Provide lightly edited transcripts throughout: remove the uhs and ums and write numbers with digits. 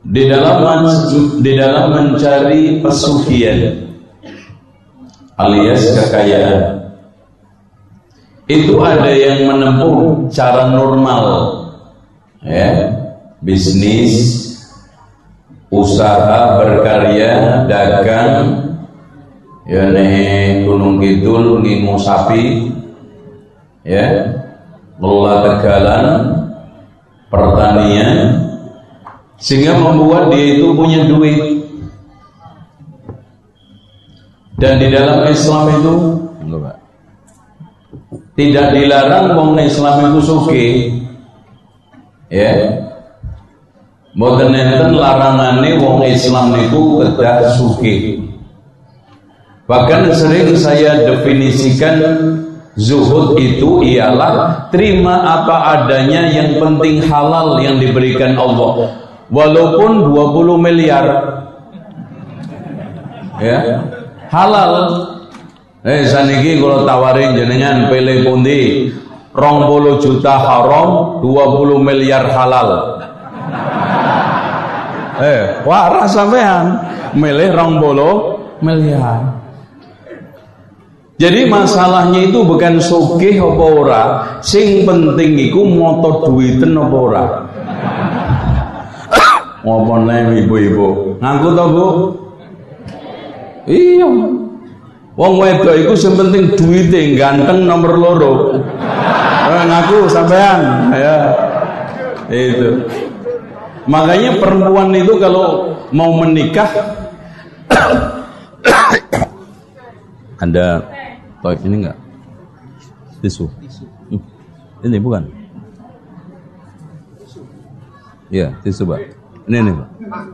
di dalam mencari pesugihan alias kekayaan. Itu ada yang menempuh cara normal, ya, bisnis, usaha, berkarya, dagang, ya nih Gunung Kidul, ngimu sapi, ya, ngelola tegalan, pertanian, sehingga membuat dia itu punya duit. Dan di dalam Islam itu tidak dilarang wong Islam itu sugih, ya. Mboten enten larangane wong Islam itu kedah sugih. Bahkan sering saya definisikan zuhud itu ialah terima apa adanya, yang penting halal yang diberikan Allah. Walaupun 20 miliar, ya, halal. Saniki kalau tawarin jenengan pilih pundi, 20 juta haram, 20 miliar halal. Waras sampean milih 20 miliar. Jadi masalahnya itu bukan sugih apa ora, sing penting iku moto duiten apa ora. Ngomongnya ibu-ibu ngaku tau Bu? Iya, wong wedok iku sing penting duite, ganteng nomor loro. Ngaku sampean, ya. Itu. Makanya perempuan itu kalau mau menikah ada toilet ini enggak? Tisu. Ini bukan? Iya, tisu, Pak. Ini, Pak.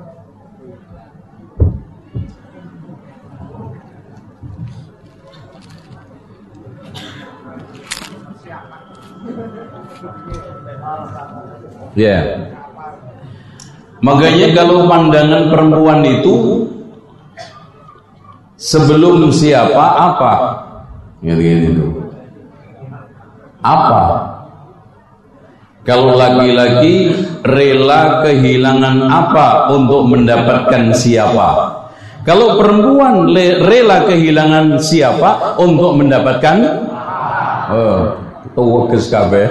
Ya. Makanya kalau pandangan perempuan itu sebelum siapa apa, gitu. Apa? Kalau laki-laki rela kehilangan apa untuk mendapatkan siapa? Kalau perempuan rela kehilangan siapa untuk mendapatkan tuwekes kabeh.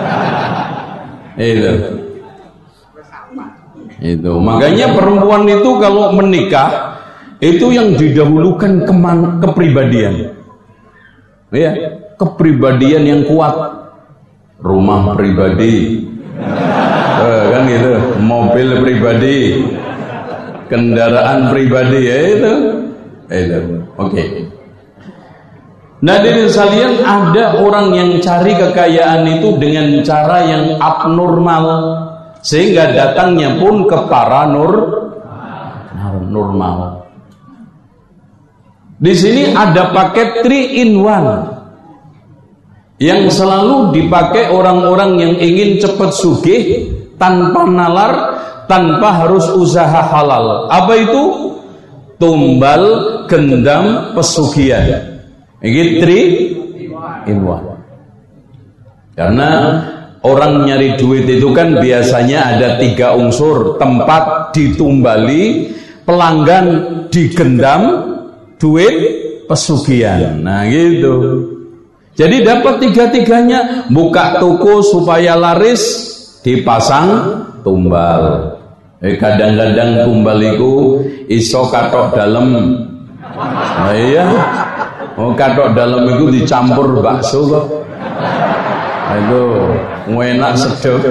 Itu. Makanya perempuan itu kalau menikah itu yang didahulukan kepribadian. Ya, kepribadian yang kuat. Rumah pribadi. Kan gitu, mobil pribadi, kendaraan pribadi, ya itu. Oke. Nah, dari sekalian ada orang yang cari kekayaan itu dengan cara yang abnormal, sehingga datangnya pun ke paranormal. Di sini ada paket 3 in 1 yang selalu dipakai orang-orang yang ingin cepat sugih tanpa nalar, tanpa harus usaha halal. Apa itu? Tumbal, gendam, pesugihan. Ini 3 in 1. Karena orang nyari duit itu kan biasanya ada 3 unsur: tempat ditumbali, pelanggan digendam, duit pesugihan. Nah gitu. Jadi dapat 3-3-nya. Buka toko supaya laris, dipasang tumbal. Kadang-kadang tumbal itu iso katok dalam. Nah iya. Katok dalam itu dicampur bakso kok. Itu enak sedap.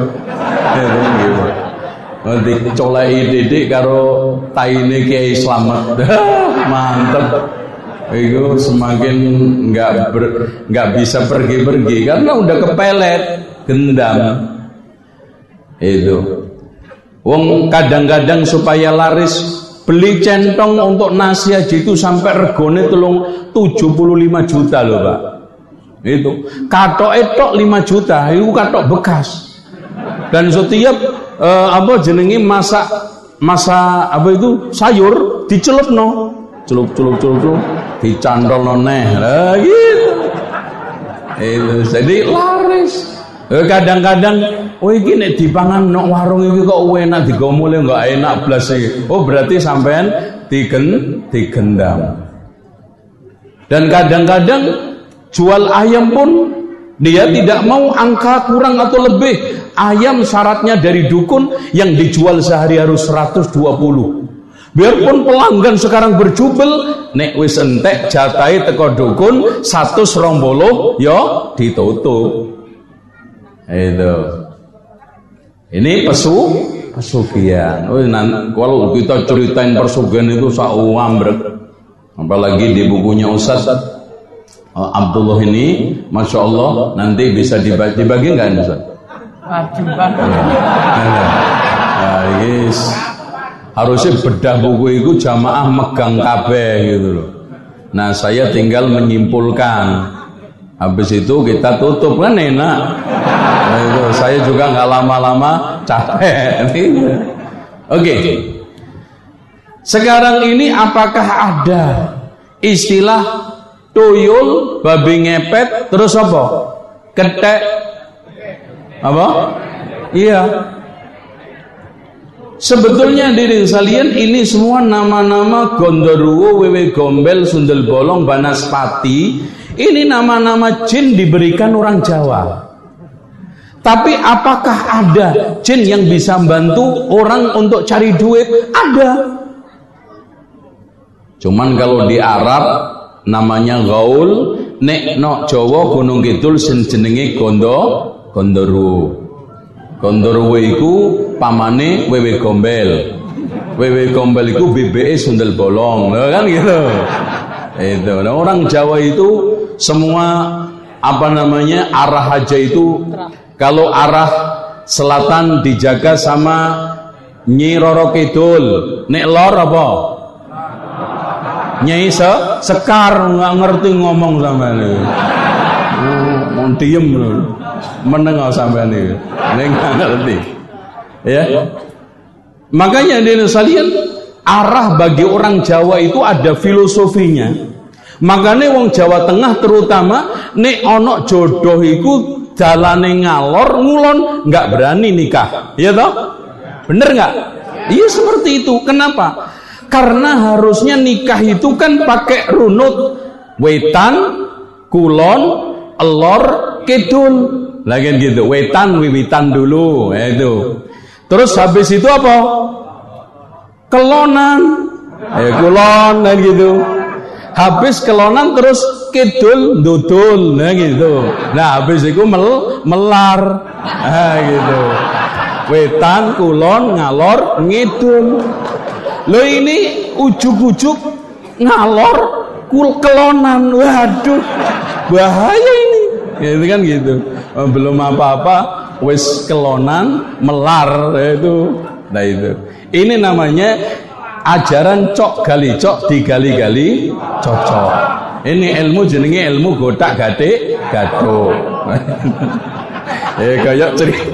Dicoleki didik karo taine Kiai Slamet. Mantep. Itu semakin nggak bisa pergi-pergi karena udah kepelet gendam. Itu. Wong kadang-kadang supaya laris beli centong untuk nasi aja itu sampai regone 75 juta loh, Pak. Itu katok etok 5 juta, itu katok bekas. Dan setiap jenenge masak apa itu sayur dicelupno, celup dicantol neh. Lah gitu. Itu jadi laris. Kadang-kadang oh iki nek dipangan nang warung iki kok enak digomole enggak enak blas iki. Oh berarti sampean digendam. Dan kadang-kadang jual ayam pun dia tidak mau angka kurang atau lebih. Ayam syaratnya dari dukun yang dijual sehari harus 120. Biarpun pelanggan sekarang berjubel, nek wis entek jatahe teko dukun 120 yo ditutup. Itu. Ini pesugihan. Oh, kalau kita ceritain pesugihan itu sak ambrek. Apalagi di bukunya Ustaz Abdullah ini, Masya Allah, nanti bisa dibagi nggak ini Ustaz? Yes. Harusnya bedah buku itu jamaah megang kabeh gitu loh. Nah saya tinggal menyimpulkan. Habis itu kita tutup kan enak. Nah, itu saya juga nggak lama-lama capek. Oke. Sekarang ini apakah ada istilah tuyul, babi ngepet, terus apa? Ketek, apa? Iya. Sebetulnya diri sekalian ini semua nama-nama Gondoruo, Wewe Gombel, Sundel Bolong, Banaspati. Ini nama-nama jin diberikan orang Jawa. Tapi apakah ada jin yang bisa membantu orang untuk cari duit? Ada. Cuman kalau di Arab namanya gaul, nek no Jawa Gunung Kidul sing jenenge Gondoruo. Gondoruo iku pamane Wewe Gombel. Wewe Gombel iku BBE Sundel Bolong, kan gitu. Itu. Nah, orang Jawa itu semua apa namanya arah aja itu kalau arah selatan dijaga sama Nyi Roro Kidul, nek lor apa? Nyai sekar nggak ngerti ngomong sama ini. Mau diem loh, menengok sampai ini, nggak ngerti. Ya, makanya di sekalian arah bagi orang Jawa itu ada filosofinya. Makanya wong Jawa Tengah terutama nek ono jodoh iku dalane ngalor ngulon nggak berani nikah, ya toh? Bener nggak? Iya seperti itu. Kenapa? Karena harusnya nikah itu kan pakai runut wetan, kulon, elor, kidul. Lagi gitu, wetan wiwitan dulu, itu. Terus habis itu apa? Kelonan, kulon, dan gitu. Habis kelonan terus kidul, dudul, nah gitu. Nah habis itu melar, nah gitu. Wetan, kulon, ngalor, ngidul. Lo ini ujuk-ujuk ngalor kelonan, waduh bahaya ini, gitu kan gitu. Belum apa-apa, wis kelonan melar itu. Nah itu, ini namanya ajaran cok gali cok digali-gali cocok. Ini ilmu jenenge ilmu gotak gatik gaduh. Kayak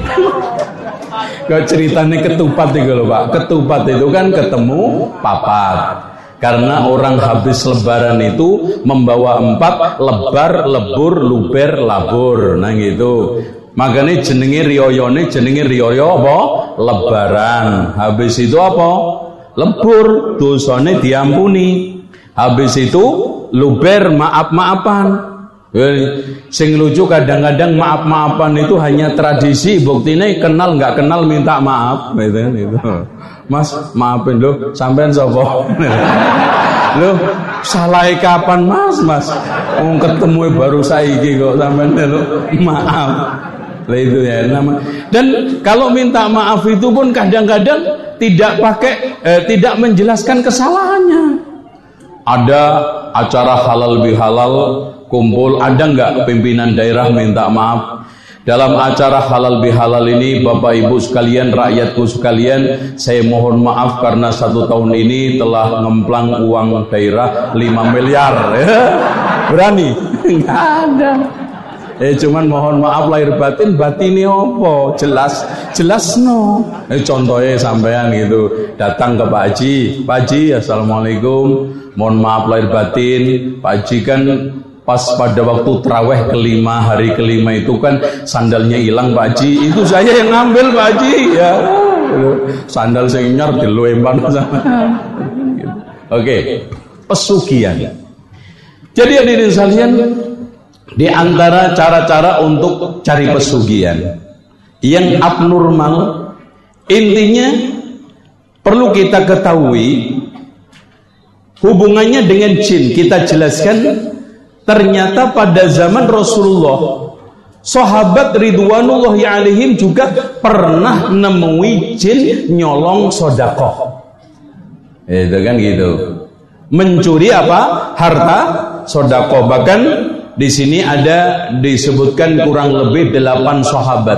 ceritanya ketupat itu loh Pak. Ketupat itu kan ketemu papat. Karena orang habis lebaran itu membawa 4 lebar, lebur, luber, labur. Nah gitu. Makanya jenenge riyoyo apa? Lebaran. Habis itu apa? Lebur, dosane diampuni. Habis itu luber, maaf-maafan. Sing lucu kadang-kadang maaf-maafan itu hanya tradisi, buktinya kenal nggak kenal minta maaf, gitu. Mas maafin lo, sampean sapa? Lo salah kapan mas? Ketemu baru saiki kok sampean lo maaf. Lah itu ya nama. Dan kalau minta maaf itu pun kadang-kadang tidak menjelaskan kesalahannya. Ada acara halal bihalal kumpul, ada nggak pimpinan daerah minta maaf? Dalam acara halal bihalal ini Bapak Ibu sekalian, rakyatku sekalian, saya mohon maaf karena 1 tahun ini telah ngemplang uang daerah 5 miliar. Berani? Nggak ada. Cuman mohon maaf lahir batin ini opo jelas no. Contohnya sampean gitu datang ke Pak Haji, Pak Haji assalamualaikum, mohon maaf lahir batin, Pak Haji kan pas pada waktu tarawih kelima, hari kelima itu kan sandalnya hilang Pak Haji, itu saya yang ngambil Pak Haji ya. Sandal sing nyor dilempar sama. Oke, pesugihan. Jadi hadirin sekalian, di antara cara-cara untuk cari pesugihan yang abnormal, intinya perlu kita ketahui hubungannya dengan jin. Kita jelaskan, ternyata pada zaman Rasulullah, sahabat ridwanullahi alaihim juga pernah nemui jin nyolong sedekah. Itu kan gitu. Mencuri apa? Harta sedekah. Bahkan di sini ada disebutkan kurang lebih 8 sahabat.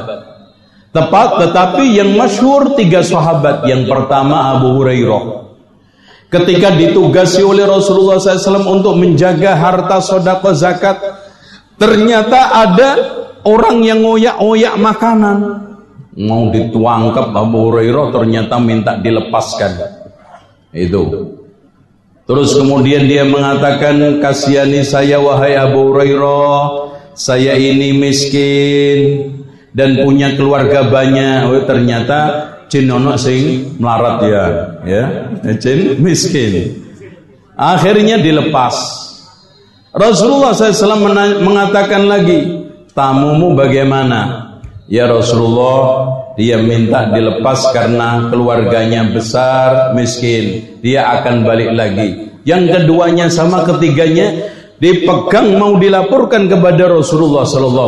Tetapi yang masyhur 3 sahabat. Yang pertama Abu Hurairah. Ketika ditugasi oleh Rasulullah SAW untuk menjaga harta sedekah zakat, ternyata ada orang yang ngoyak-ngoyak makanan. Mau dituangkap Abu Hurairah, ternyata minta dilepaskan. Itu. Terus kemudian dia mengatakan, kasihani saya wahai Abu Hurairah, saya ini miskin dan punya keluarga banyak. Oh, ternyata jin ono sing melarat ya, jin miskin. Akhirnya dilepas. Rasulullah SAW mengatakan lagi, tamumu bagaimana? Ya Rasulullah, dia minta dilepas karena keluarganya besar, miskin. Dia akan balik lagi. Yang keduanya sama ketiganya dipegang mau dilaporkan kepada Rasulullah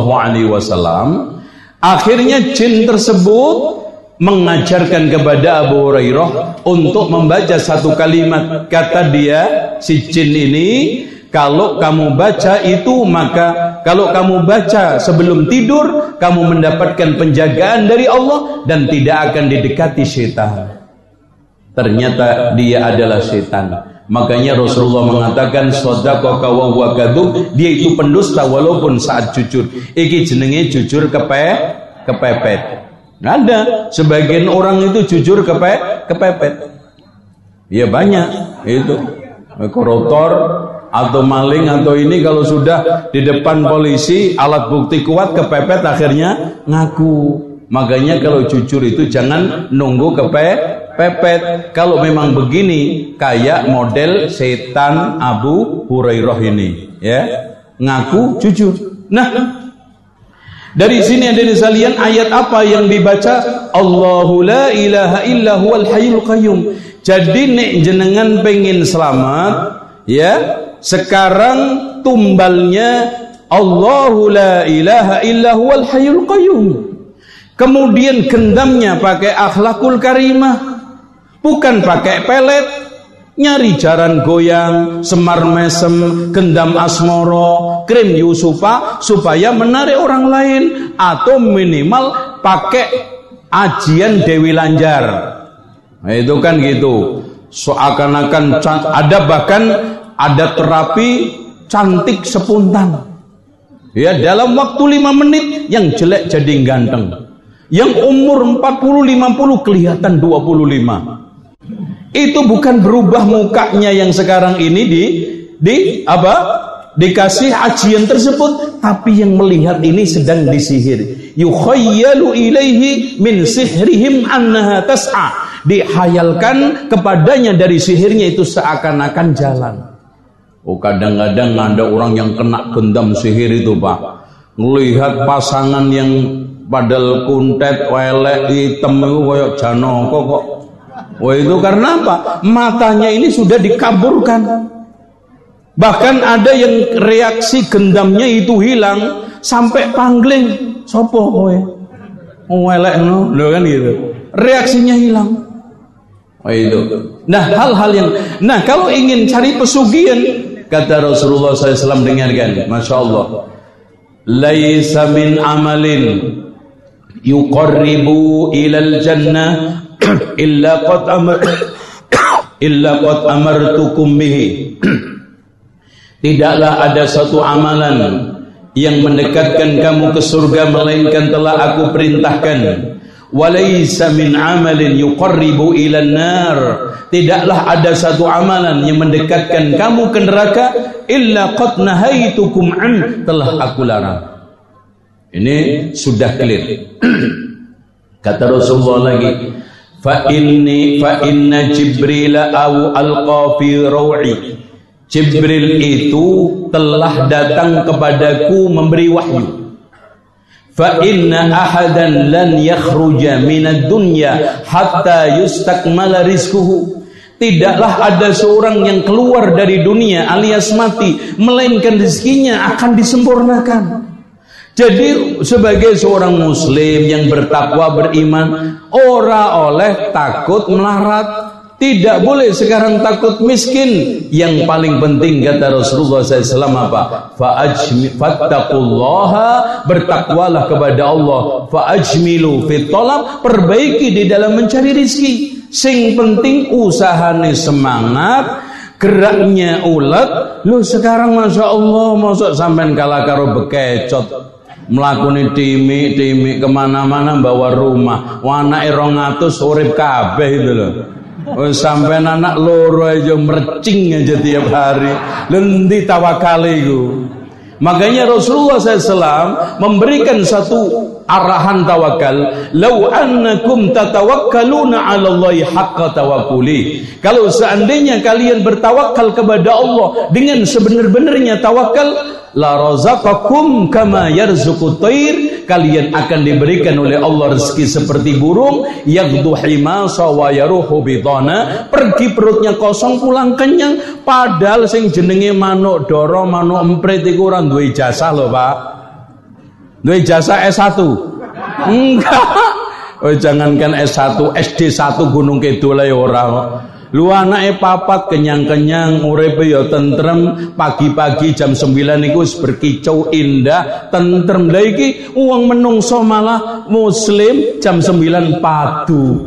SAW. Akhirnya jin tersebut mengajarkan kepada Abu Hurairah untuk membaca satu kalimat. Kata dia, si jin ini, kalau kamu baca itu, maka kalau kamu baca sebelum tidur, kamu mendapatkan penjagaan dari Allah dan tidak akan didekati setan. Ternyata dia adalah setan. Makanya Rasulullah mengatakan, shadaqaka wa huwa kadzub, dia itu pendusta walaupun saat jujur. Iki jenenge jujur kepepet. Ada sebagian orang itu jujur kepepet. Ya banyak itu koruptor atau maling atau ini, kalau sudah di depan polisi alat bukti kuat kepepet, akhirnya ngaku. Makanya kalau jujur itu jangan nunggu kepepet. Kalau memang begini kayak model setan Abu Hurairah ini, ya, ngaku jujur. Nah, dari sini ada sekalian ayat apa yang dibaca? Allahu la ilaha illa huwal hayyul qayyum. Jadi nek jenengan pengen selamat, ya, sekarang tumbalnya Allahu la ilaha illa huwal hayyul qayyum. Kemudian gendamnya pakai akhlakul karimah, bukan pakai pelet. Nyari jaran goyang, semar mesem, gendam asmoro, krim yusufa supaya menarik orang lain, atau minimal pakai ajian Dewi Lanjar. Nah, itu kan gitu. Seakan-akan ada, bahkan ada terapi cantik spontan. Ya, dalam waktu 5 menit yang jelek jadi ganteng. Yang umur 40-50 kelihatan 25. Itu bukan berubah mukanya yang sekarang ini dikasih ajian tersebut, tapi yang melihat ini sedang disihir. Yukhayyalu ilaihi min sihrihim annaha tas'a. Dihayalkan kepadanya dari sihirnya itu seakan-akan jalan. Oh, kadang-kadang ada orang yang kena gendam sihir itu, Pak. Melihat pasangan yang padahal kuntet, welek, hitam itu kayak janoko kok. Wah, itu karena apa? Matanya ini sudah dikaburkan. Bahkan ada yang reaksi gendamnya itu hilang sampai pangling. Sopo kowe? Welek no, lho kan gitu. Reaksinya hilang. Wah, itu. Nah, hal-hal yang, nah, kalau ingin cari pesugihan, kata Rasulullah SAW, dengarkan, Masya Allah, laisa min amalin yuqarribu ilal jannah illa qad amartukum bihi. Tidaklah ada satu amalan yang mendekatkan kamu ke surga melainkan telah aku perintahkan. Walaysa min amalin yuqarribu ilan nar. Tidaklah ada satu amalan yang mendekatkan kamu ke neraka illa qad nahaitukum an, telah aku larang. Ini sudah clear. Kata Rasulullah lagi, fa inna Jibril au alqa fi raw'i. Jibril itu telah datang kepadaku memberi wahyu. Fa inna ahadan lan yakhruja minad dunya hatta yustakmala rizquhu. Tidaklah ada seorang yang keluar dari dunia alias mati melainkan rezekinya akan disempurnakan. Jadi sebagai seorang muslim yang bertakwa beriman, ora oleh takut melarat. Tidak boleh sekarang takut miskin. Yang paling penting kata Rasulullah SAW apa? Fattaqullaha, bertakwalah kepada Allah. Fa'ajmilu fit talab, perbaiki di dalam mencari rezeki. Sing penting usahane semangat, geraknya ulet. Lu sekarang masya Allah, masuk sampean kalah karo bekecot, mlakune timik kemana-mana bawa rumah. Anake 200 urip kabeh itu lho. Sampai anak loro aja mercing aja tiap hari. Lendi tawakal itu. Makanya Rasulullah SAW memberikan satu arahan tawakal. Lau annakum tatawakkaluna 'ala Allahi haqqa tawakkuli. Kalau seandainya kalian bertawakal kepada Allah dengan sebenar-benarnya tawakal, la razaqakum kama yarzuqut thair, kalian akan diberikan oleh Allah rezeki seperti burung, yaghdu himasa wa yaruhu bidana, pergi perutnya kosong pulang kenyang. Padahal sing jenenge manuk doro, manuk emprit iku ora duwe ijazah lho, Pak. Duwe ijazah S1. Enggak. Oh, jangankan S1, SD1 Gunung Kidul ae ora. Lu anake papat kenyang-kenyang, uripe ya tentrem, pagi-pagi jam 9 iku wis berkicau indah, tentrem. Lah iki wong menungso malah muslim jam 9 padu.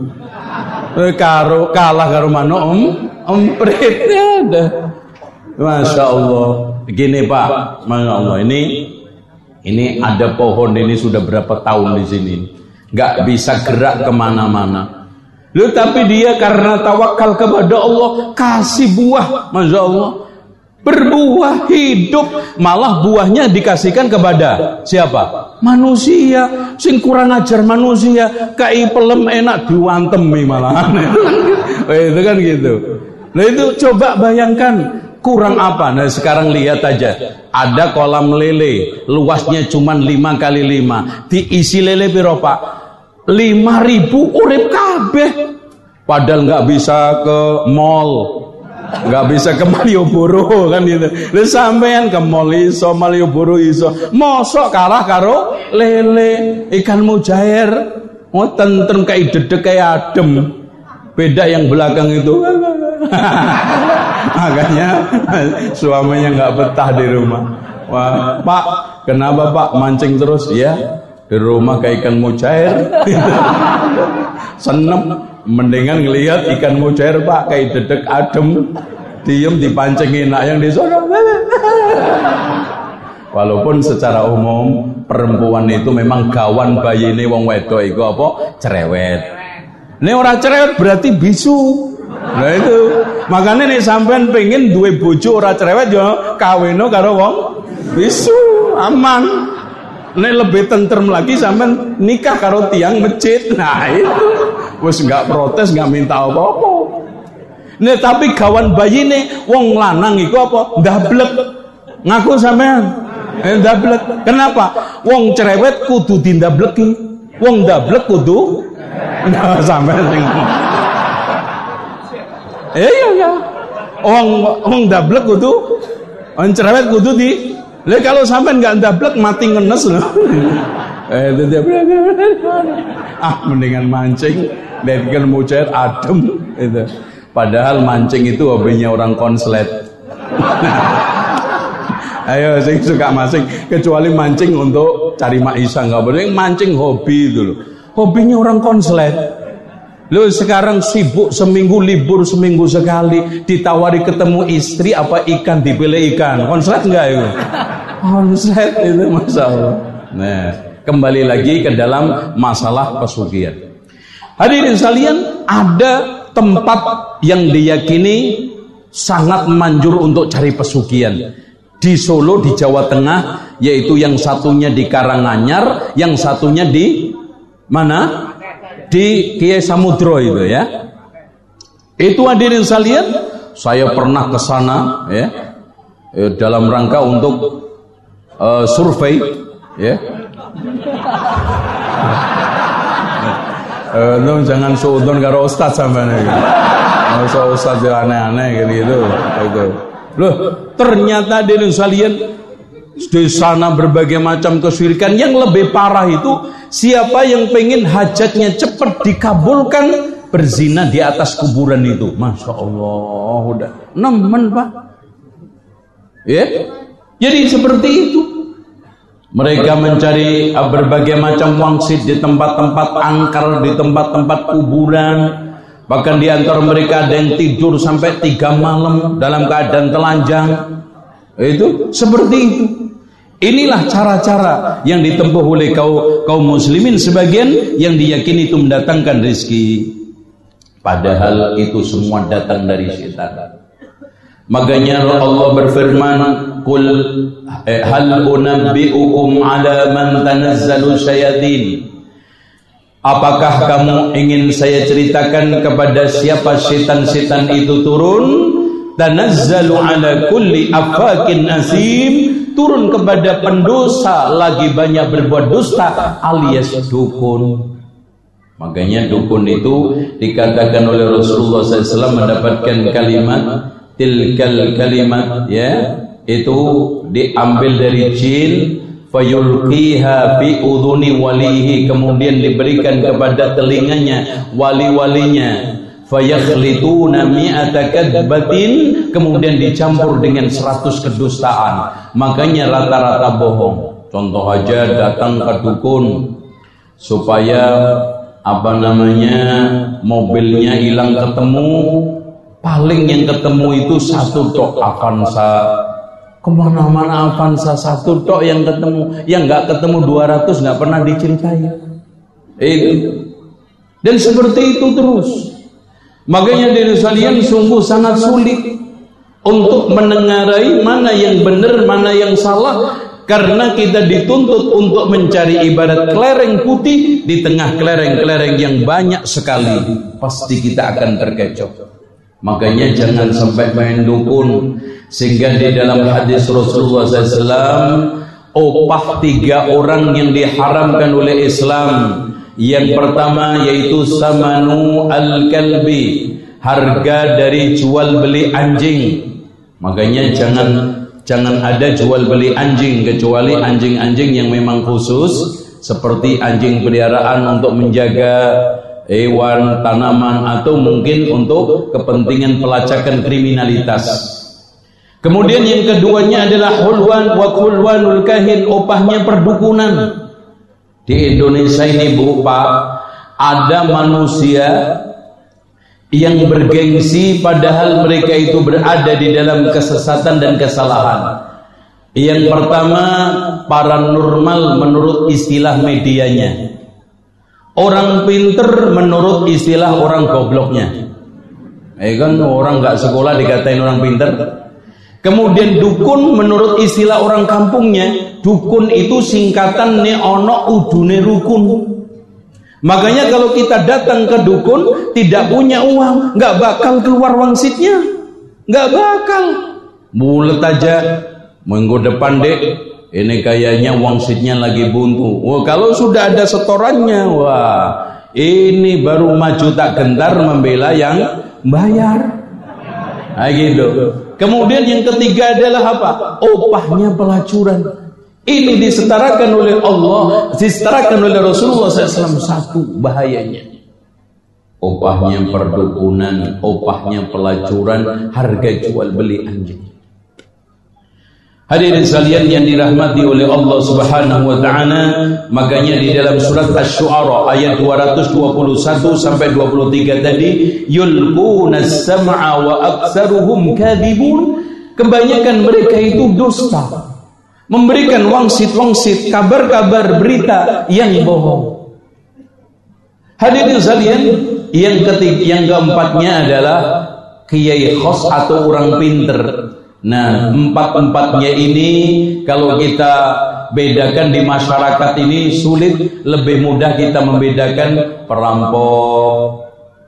Kalah karo manuk emprit ada. Masya Allah. Begini Pak, Masya Allah, ini ada pohon ini sudah berapa tahun di sini, nggak bisa gerak kemana-mana. Loh, tapi dia karena tawakal kepada Allah kasih buah, Masya Allah, berbuah hidup. Malah buahnya dikasihkan kepada siapa? Manusia. Sing kurang ajar manusia, kai pelem enak diwantemi malah. Itu kan gitu. Nah itu coba bayangkan kurang apa. Nah sekarang lihat aja, ada kolam lele, luasnya cuma 5 kali 5, diisi lele piro Pak? 5.000 urip kabeh. Padahal nggak bisa ke mall, nggak bisa ke Malioboro kan gitu. Lah sampean ke mall iso, Malioboro iso, mosok kalah karo lele ikan mujair. Oh tentrem kayak dedek kayak adem. Beda yang belakang itu. Makanya suaminya nggak betah di rumah. Wah, Pak, kenapa Pak mancing terus? Ya, di rumah kayak ikan mujair. Senep. Mendingan ngelihat ikan mujair Pak kayak dedek adem, diem dipancing enak yang di sana. Walaupun secara umum perempuan itu memang gawan bayine wong wedok iku apa? Cerewet. Ini orang cerewet berarti bisu. Nah itu makanya nih sampean pengen duwe bojo ora cerewet ya kawino karo wong bisu, aman. Nek lebih tentrem lagi sampean nikah karo tiang masjid. Nah itu wis enggak protes, enggak minta apa-apa. Nek tapi gawan bayine wong lanang iku apa? Ndablek. Ngaku sampean. Ndablek. Kenapa? Wong cerewet kudu dindableki. Wong ndablek kudu sampean sing iya. Wong ndablek kudu, wong cerewet kudu di. Lah kalau sampean enggak ndablek mati ngenes loh. Itu dia. Mendingan mancing dan ikan mujair adem itu. Padahal mancing itu hobinya orang konslet. Ayo saya suka mancing, kecuali mancing untuk cari maisha enggak boleh. Mancing hobi itu loh. Hobinya orang konslet. Lo sekarang sibuk seminggu, libur seminggu sekali, ditawari ketemu istri apa ikan, dipilih ikan. Konslet enggak itu? Konslet itu Masya Allah. Nah, kembali lagi ke dalam masalah pesugihan. Hadirin sekalian, ada tempat yang diyakini sangat manjur untuk cari pesugihan di Solo, di Jawa Tengah, yaitu yang satunya di Karanganyar, yang satunya di mana? Di Kiai Samudro itu ya. Itu hadirin sekalian, saya pernah ke sana ya, dalam rangka untuk survei ya. Jangan suudon karo ustaz sampean iki. Masa ustaz yang aneh-aneh gitu. Loh, ternyata di sekalian di sana berbagai macam kesyirikan. Yang lebih parah itu siapa yang pengen hajatnya cepat dikabulkan berzina di atas kuburan itu. Masya Allah, udah nemen Pak. Ya, jadi seperti itu. Mereka mencari berbagai macam wangsit di tempat-tempat angker, di tempat-tempat kuburan. Bahkan di antara mereka ada yang tidur sampai 3 malam dalam keadaan telanjang. Itu seperti itu. Inilah cara-cara yang ditempuh oleh kaum muslimin sebagian yang diyakini itu mendatangkan rezeki. Padahal itu semua datang dari setan. Makanya Allah berfirman, "Qul hal unabbiukum ala man tanazzalu syayatin." Apakah kamu ingin saya ceritakan kepada siapa setan-setan itu turun? Tanazzalu ala kulli afakin asim, turun kepada pendosa lagi banyak berbuat dusta alias dukun. Makanya dukun itu dikatakan oleh Rasulullah SAW mendapatkan kalimat tilkal kalimat ya, itu diambil dari jin, fayulqiha fi udhuni walihi, kemudian diberikan kepada telinganya wali-walinya, fayakhlituna mi'ata kadbatin, kemudian dicampur dengan 100 kedustaan. Makanya rata-rata bohong. Contoh aja, datang ke dukun supaya mobilnya hilang ketemu, paling yang ketemu itu 1 tok Avanza. Kemana-mana Avanza 1 tok yang ketemu, yang nggak ketemu 200 nggak pernah diceritain. Dan seperti itu terus. Makanya dari sekalian sungguh sangat sulit untuk menengarai mana yang benar, mana yang salah, karena kita dituntut untuk mencari ibarat kelereng putih di tengah kelereng-kelereng yang banyak sekali. Pasti kita akan terkecoh. Makanya jangan sampai main dukun. Sehingga di dalam hadis Rasulullah SAW, opah 3 orang yang diharamkan oleh Islam. Yang pertama yaitu samanu al-kalbi, harga dari jual beli anjing. Makanya jangan ada jual beli anjing kecuali anjing-anjing yang memang khusus, seperti anjing peliharaan untuk menjaga hewan, tanaman, atau mungkin untuk kepentingan pelacakan kriminalitas. Kemudian yang keduanya adalah hulwan wa kulwanul kahin, opahnya perdukunan. Di Indonesia ini Bu Pak, ada manusia yang bergengsi padahal mereka itu berada di dalam kesesatan dan kesalahan. Yang pertama, paranormal menurut istilah medianya. Orang pinter menurut istilah orang gobloknya. Kan orang nggak sekolah dikatain orang pinter. Kemudian dukun menurut istilah orang kampungnya, dukun itu singkatan ne ono udune rukun. Makanya kalau kita datang ke dukun tidak punya uang, nggak bakal keluar wangsitnya, nggak bakal. Mulet aja, minggu depan dek, ini kayaknya wangsitnya lagi buntu. Wah, kalau sudah ada setorannya, wah, ini baru maju tak gentar membela yang bayar. Nah, gitu. Kemudian yang ketiga adalah apa? Opahnya pelacuran. Ini disetarakan oleh Allah, disetarakan oleh Rasulullah SAW. Satu bahayanya, opahnya perdukunan, opahnya pelacuran, harga jual beli anjing. Hadirin sekalian yang dirahmati oleh Allah Subhanahu wa taala, makanya di dalam surat Asy-Syu'ara ayat 221 sampai 23 tadi, yulqunas sam'a wa aktsaruhum kadhibun, kebanyakan mereka itu dusta, memberikan wangsit-wangsit, kabar-kabar berita yang bohong. Hadirin sekalian, yang keempatnya adalah kiai khos atau orang pinter. Nah, empat-empatnya ini kalau kita bedakan di masyarakat ini sulit, lebih mudah kita membedakan perampok,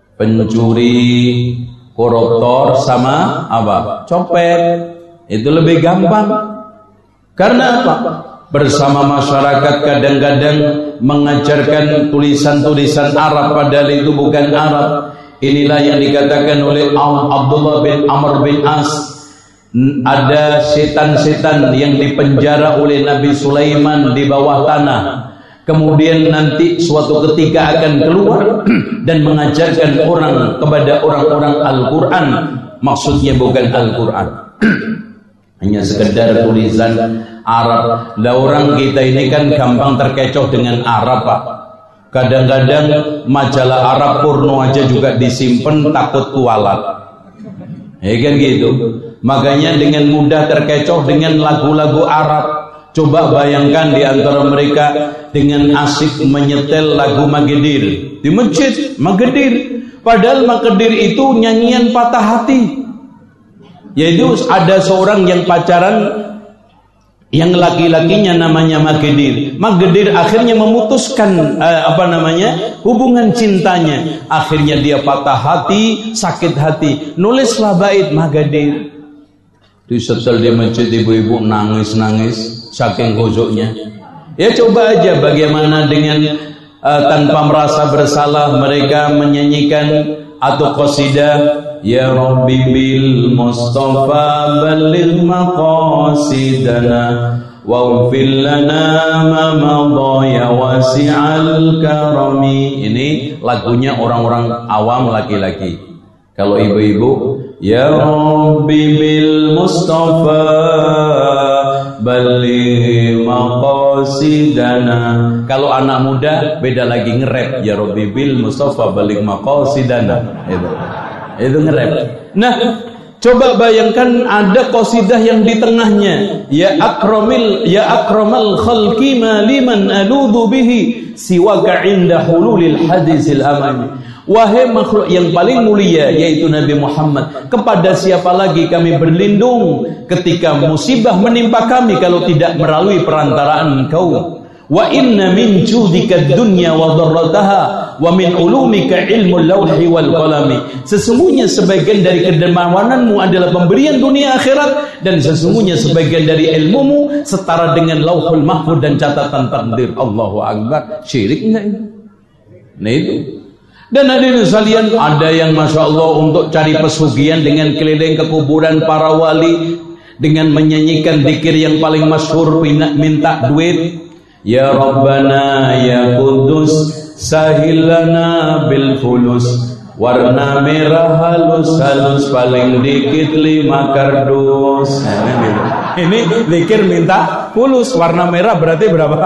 pencuri, koruptor sama apa? Copet. Itu lebih gampang. Karena apa? Bersama masyarakat kadang-kadang mengajarkan tulisan-tulisan Arab padahal itu bukan Arab. Inilah yang dikatakan oleh Abdullah bin Amr bin As. Ada setan-setan yang dipenjara oleh Nabi Sulaiman di bawah tanah. Kemudian nanti suatu ketika akan keluar dan mengajarkan orang kepada orang-orang Al-Quran. Maksudnya bukan Al-Quran. Hanya sekedar tulisan Arab. Lah orang kita ini kan gampang terkecoh dengan Arab, Pak. Kadang-kadang majalah Arab porno aja juga disimpan takut kualat. Ya kan gitu. Makanya dengan mudah terkecoh dengan lagu-lagu Arab. Coba bayangkan di antara mereka dengan asik menyetel lagu Magedir di masjid Magedir. Padahal Magedir itu nyanyian patah hati. Yaitu ada seorang yang pacaran yang laki-lakinya namanya Magedir. Magedir akhirnya memutuskan hubungan cintanya. Akhirnya dia patah hati, sakit hati. Nulislah bait Magedir. Disetel di masjid, ibu-ibu nangis-nangis saking gozoknya. Ya coba aja bagaimana dengan tanpa merasa bersalah mereka menyanyikan atau qasidah. Ya Rabbi bil Mustafa balligh maqasidana waghfir lana ma madha ya wasi'al karami. Ini lagunya orang-orang awam laki-laki. Kalau ibu-ibu, ya Rabbi bil Mustafa balligh maqasidana. Kalau anak muda beda lagi ngerap, ya Rabbi bil Mustafa balligh maqasidana. Itu ngerap. Nah, coba bayangkan ada qasidah yang di tengahnya, ya akramal khalqi ma liman aludu bihi siwaka inda hululil hadisil amani. Wahai makhluk yang paling mulia yaitu Nabi Muhammad, kepada siapa lagi kami berlindung ketika musibah menimpa kami kalau tidak melalui perantaraan Engkau. Wa inna min judika dunya wa dharrataha wa min ulumika ilmul lawhi wal qalami. Sesungguhnya sebagian dari kedermawananmu adalah pemberian dunia akhirat, dan sesungguhnya sebagian dari ilmumu setara dengan lauhul mahfuz dan catatan takdir. Allahu akbar. Syirik enggak itu? Nah itu. Dan hadirin sekalian, ada yang masya Allah untuk cari pesugihan dengan keliling ke kuburan para wali dengan menyanyikan zikir yang paling masyhur, minta duit. Ya Rabbana ya Qudus sahilana bil fulus, warna merah halus-halus paling dikit 5 kardus. Ini zikir minta fulus, warna merah berarti berapa?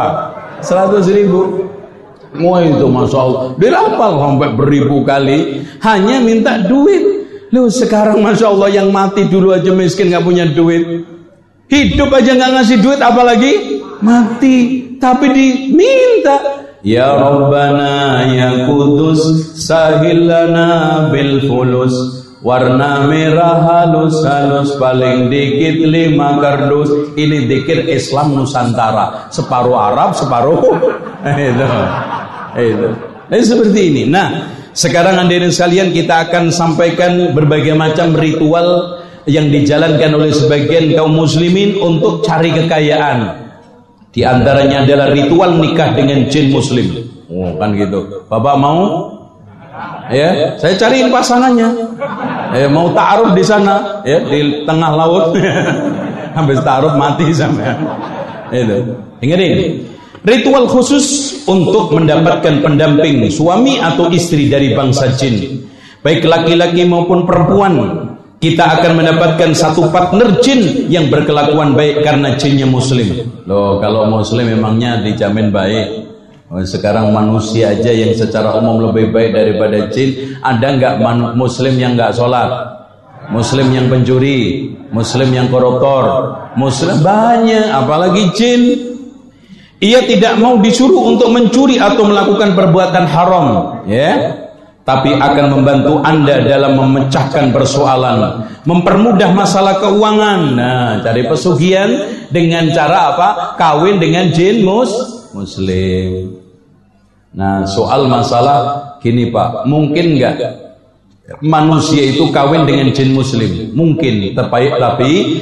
100.000. Wah itu masya Allah, dirapal sampai beribu kali hanya minta duit. Loh sekarang masya Allah yang mati dulu aja miskin gak punya duit, hidup aja gak ngasih duit apalagi mati. Tapi diminta, ya Rabbana ya Qudus sahilana bil fulus, warna merah halus-halus paling dikit 5 kardus. Ini zikir Islam Nusantara, separuh Arab separuh itu. Nah, seperti ini. Nah, sekarang hadirin sekalian kita akan sampaikan berbagai macam ritual yang dijalankan oleh sebagian kaum muslimin untuk cari kekayaan. Di antaranya adalah ritual nikah dengan jin muslim. Oh, kan gitu. Bapak mau? Ya, saya cariin pasangannya. Mau ta'aruf di sana, ya, di tengah laut. Habis ta'aruf mati sampai. Itu. Dengerin. Ritual khusus untuk mendapatkan pendamping suami atau istri dari bangsa jin, baik laki-laki maupun perempuan. Kita akan mendapatkan satu partner jin yang berkelakuan baik karena jinnya muslim. Loh, kalau muslim memangnya dijamin baik. Sekarang manusia aja yang secara umum lebih baik daripada jin. Ada nggak muslim yang nggak sholat? Muslim yang pencuri? Muslim yang koruptor? Muslim banyak, apalagi jin. Ia tidak mau disuruh untuk mencuri atau melakukan perbuatan haram, ya, tapi akan membantu Anda dalam memecahkan persoalan, mempermudah masalah keuangan. Nah, cari pesugihan dengan cara apa? Kawin dengan jin muslim. Nah, soal masalah gini Pak, mungkin enggak manusia itu kawin dengan jin muslim? Mungkin, tapi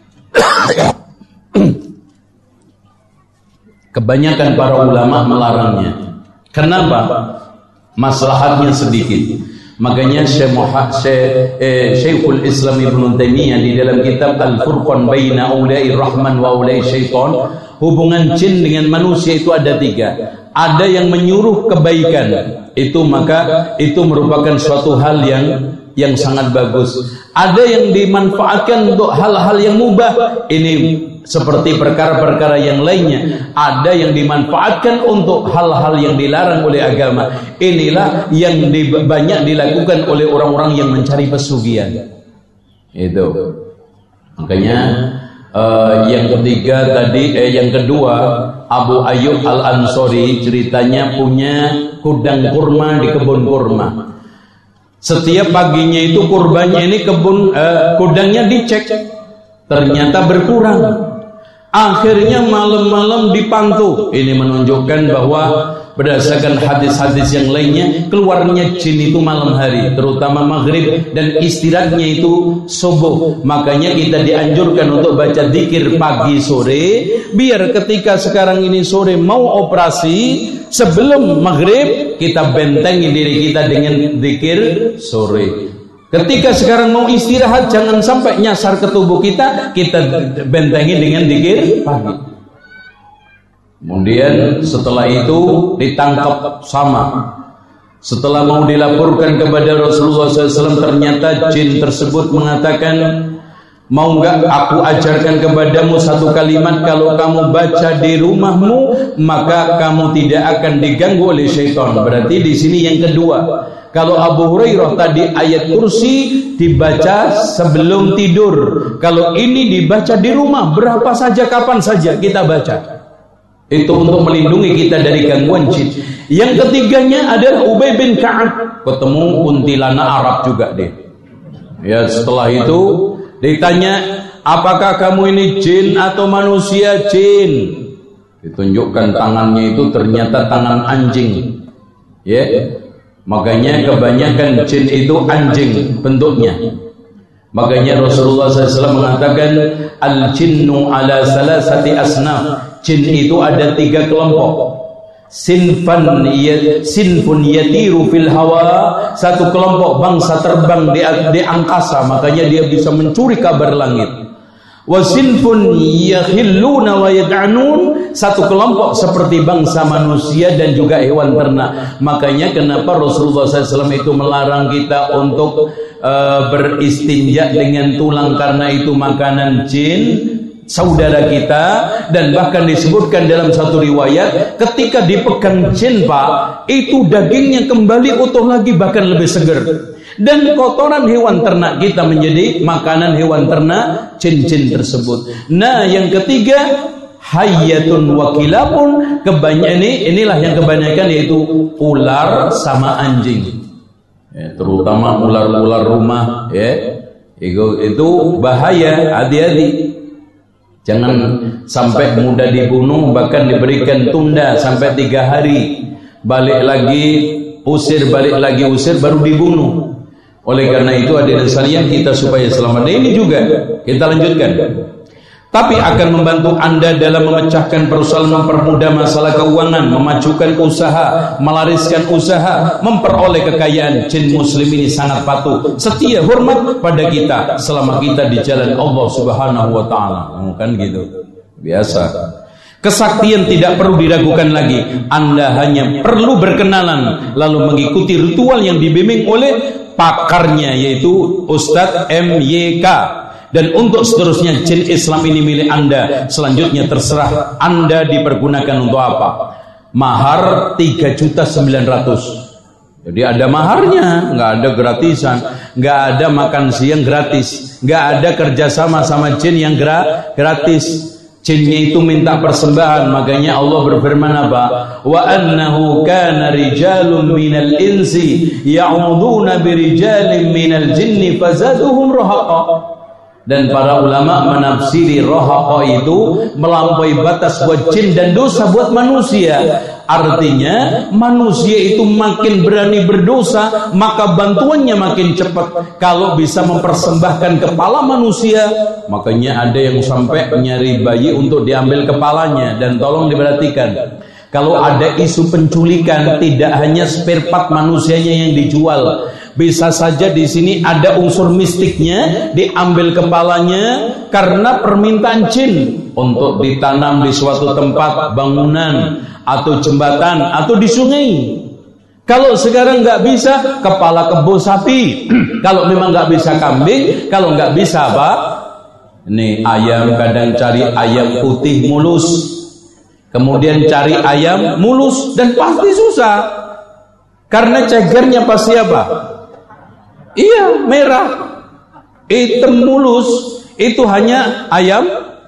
kebanyakan para ulama melarangnya. Kenapa? Maslahatnya sedikit. Makanya Syekhul Islam Ibnu Taimiyah di dalam kitab Al-Furqan Baina Aulai Rahman wa Aulai Syaitan, hubungan jin dengan manusia itu ada 3. Ada yang menyuruh kebaikan, itu maka itu merupakan suatu hal yang sangat bagus. Ada yang dimanfaatkan untuk hal-hal yang mubah, ini seperti perkara-perkara yang lainnya. Ada yang dimanfaatkan untuk hal-hal yang dilarang oleh agama. Inilah yang banyak dilakukan oleh orang-orang yang mencari pesugihan. Itu. Makanya yang ketiga tadi, yang kedua, Abu Ayyub Al-Ansori ceritanya punya gudang kurma di kebun kurma. Setiap paginya itu kurbannya ini gudangnya dicek, ternyata berkurang. Akhirnya malam-malam dipantau. Ini menunjukkan bahwa berdasarkan hadis-hadis yang lainnya, keluarnya jin itu malam hari, terutama maghrib, dan istirahatnya itu subuh. Makanya kita dianjurkan untuk baca zikir pagi sore, biar ketika sekarang ini sore mau operasi, sebelum maghrib kita bentengi diri kita dengan zikir sore. Ketika sekarang mau istirahat, jangan sampai nyasar ke tubuh kita bentengi dengan zikir pagi. Kemudian setelah itu ditangkap sama. Setelah mau dilaporkan kepada Rasulullah SAW, ternyata jin tersebut mengatakan, mau enggak aku ajarkan kepadamu satu kalimat, kalau kamu baca di rumahmu maka kamu tidak akan diganggu oleh syaitan. Berarti di sini yang kedua. Kalau Abu Hurairah tadi ayat kursi dibaca sebelum tidur, kalau ini dibaca di rumah, berapa saja, kapan saja kita baca. Itu untuk melindungi kita dari gangguan jin. Yang ketiganya adalah Ubay bin Ka'ab, ketemu kuntilanak Arab juga deh. Ya, setelah itu ditanya, apakah kamu ini jin atau manusia? Jin. Ditunjukkan tangannya itu ternyata tangan anjing. Ya. Makanya kebanyakan jin itu anjing bentuknya. Makanya Rasulullah SAW mengatakan, al-jinnu ala salasati asnaf. Jin itu ada 3 kelompok. Sinfun yatiru fil hawa, satu kelompok bangsa terbang di angkasa, makanya dia bisa mencuri kabar langit. Wa sinfun yakhilluna wa yad'anun, satu kelompok seperti bangsa manusia dan juga hewan ternak. Makanya kenapa Rasulullah SAW itu melarang kita untuk beristinja dengan tulang, karena itu makanan jin, saudara kita. Dan bahkan disebutkan dalam satu riwayat, ketika dipegang jin Pak, itu dagingnya kembali utuh lagi, bahkan lebih segar. Dan kotoran hewan ternak kita menjadi makanan hewan ternak jin-jin tersebut. Nah, yang ketiga, hayyatun wa kilabun, inilah yang kebanyakan, yaitu ular sama anjing. Ya, terutama ular-ular rumah, ya. Itu bahaya, hati-hati. Jangan sampai mudah dibunuh, bahkan diberikan tunda sampai 3 hari. Balik lagi usir, baru dibunuh. Oleh karena itu hadirin sekalian, kita supaya selamat. Ini juga kita lanjutkan. Tapi akan membantu Anda dalam memecahkan persoalan, mempermudah masalah keuangan, memajukan usaha, melariskan usaha, memperoleh kekayaan. Jin muslim ini sangat patuh, setia, hormat pada kita selama kita di jalan Allah Subhanahu wa taala. Kan gitu. Biasa. Kesaktian tidak perlu diragukan lagi. Anda hanya perlu berkenalan lalu mengikuti ritual yang dibimbing oleh pakarnya, yaitu Ustadz MYK. Dan untuk seterusnya, jin Islam ini milik Anda. Selanjutnya terserah Anda dipergunakan untuk apa. Mahar 3.900.000. Jadi ada maharnya, nggak ada gratisan, nggak ada makan siang gratis, nggak ada kerjasama sama jin yang gratis. Jinnya itu minta persembahan, makanya Allah berfirman apa? Wa annahu kana rijalun minal insi ya'uduna birijalin minal jinni fazaduhum rahaqa. Dan para ulama menafsiri rahaqa itu melampaui batas buat jin dan dosa buat manusia. Artinya manusia itu makin berani berdosa, maka bantuannya makin cepat. Kalau bisa mempersembahkan kepala manusia, makanya ada yang sampai nyari bayi untuk diambil kepalanya. Dan tolong diperhatikan, kalau ada isu penculikan, tidak hanya spare part manusianya yang dijual, bisa saja di sini ada unsur mistiknya, diambil kepalanya karena permintaan jin untuk ditanam di suatu tempat, bangunan atau jembatan atau di sungai. Kalau sekarang nggak bisa, kepala kebo sapi. Kalau memang nggak bisa kambing, kalau nggak bisa apa? Ini ayam, kadang cari ayam putih mulus, kemudian cari ayam mulus, dan pasti susah karena cegernya pasti apa? Iya, merah, hitam mulus. Itu hanya ayam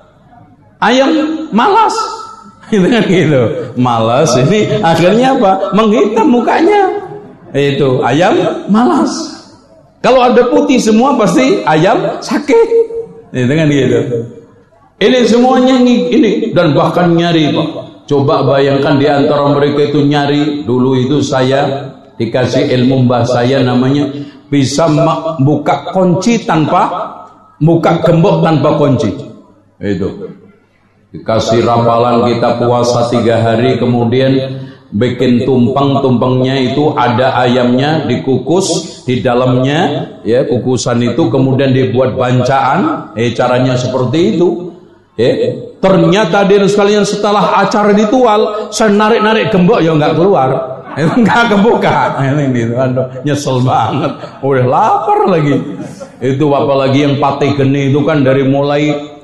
malas. Gitu. Malas ini akhirnya apa? Menghitam mukanya. Itu ayam malas. Kalau ada putih semua pasti ayam sakit. Gitu. Ini semuanya ini dan bahkan nyari, Pak. Coba bayangkan di antara mereka itu nyari. Dulu itu saya dikasih ilmu mbah saya namanya bisa buka kunci buka gembok tanpa kunci. Itu dikasih ramalan, kita puasa 3 hari, kemudian bikin tumpengnya itu ada ayamnya dikukus di dalamnya, ya, kukusan itu kemudian dibuat bancaan. Caranya seperti itu. Ternyata hadirin sekalian, setelah acara ditual, saya narik gembok ya nggak keluar, nggak kebuka. Ini aduh, nyesel banget, udah lapar lagi. Itu apalagi yang pate geni itu kan dari mulai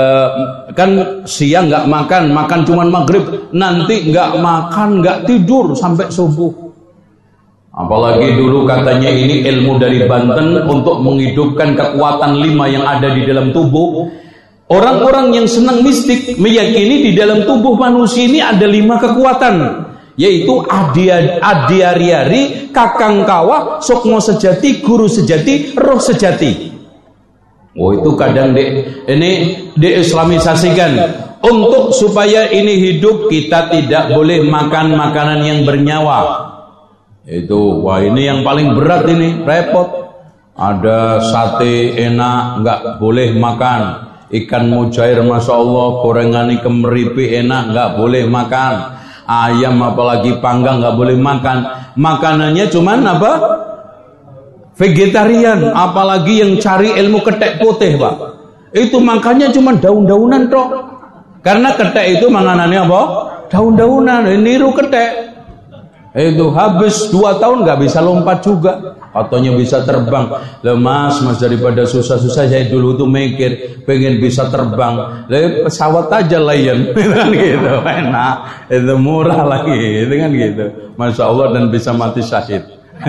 kan siang nggak makan cuman maghrib, nanti nggak makan nggak tidur sampai subuh. Apalagi dulu katanya ini ilmu dari Banten untuk menghidupkan kekuatan 5 yang ada di dalam tubuh. Orang-orang yang senang mistik meyakini di dalam tubuh manusia ini ada 5 kekuatan, yaitu adiariari, kakang kawah, sukmo sejati, guru sejati, roh sejati. Oh, itu kadang diislamisasikan. Untuk supaya ini hidup, kita tidak boleh makan makanan yang bernyawa. Itu, wah ini yang paling berat, ini repot. Ada sate enak, nggak boleh makan. Ikan mujair, masya Allah, gorengan ikan meripi enak, nggak boleh makan. Ayam apalagi panggang nggak boleh makan. Makanannya cuman apa? Vegetarian, apalagi yang cari ilmu ketek putih, Pak. Itu makannya cuma daun-daunan tok. Karena ketek itu makanannya apa? Daun-daunan, niru ketek. Itu habis 2 tahun nggak bisa lompat juga. Katanya bisa terbang. Lah mas daripada susah-susah, saya dulu tuh mikir pengen bisa terbang. Lah pesawat aja Lion, kan gitu, enak. Itu murah lagi, itu kan gitu. Masya Allah, dan bisa mati syahid.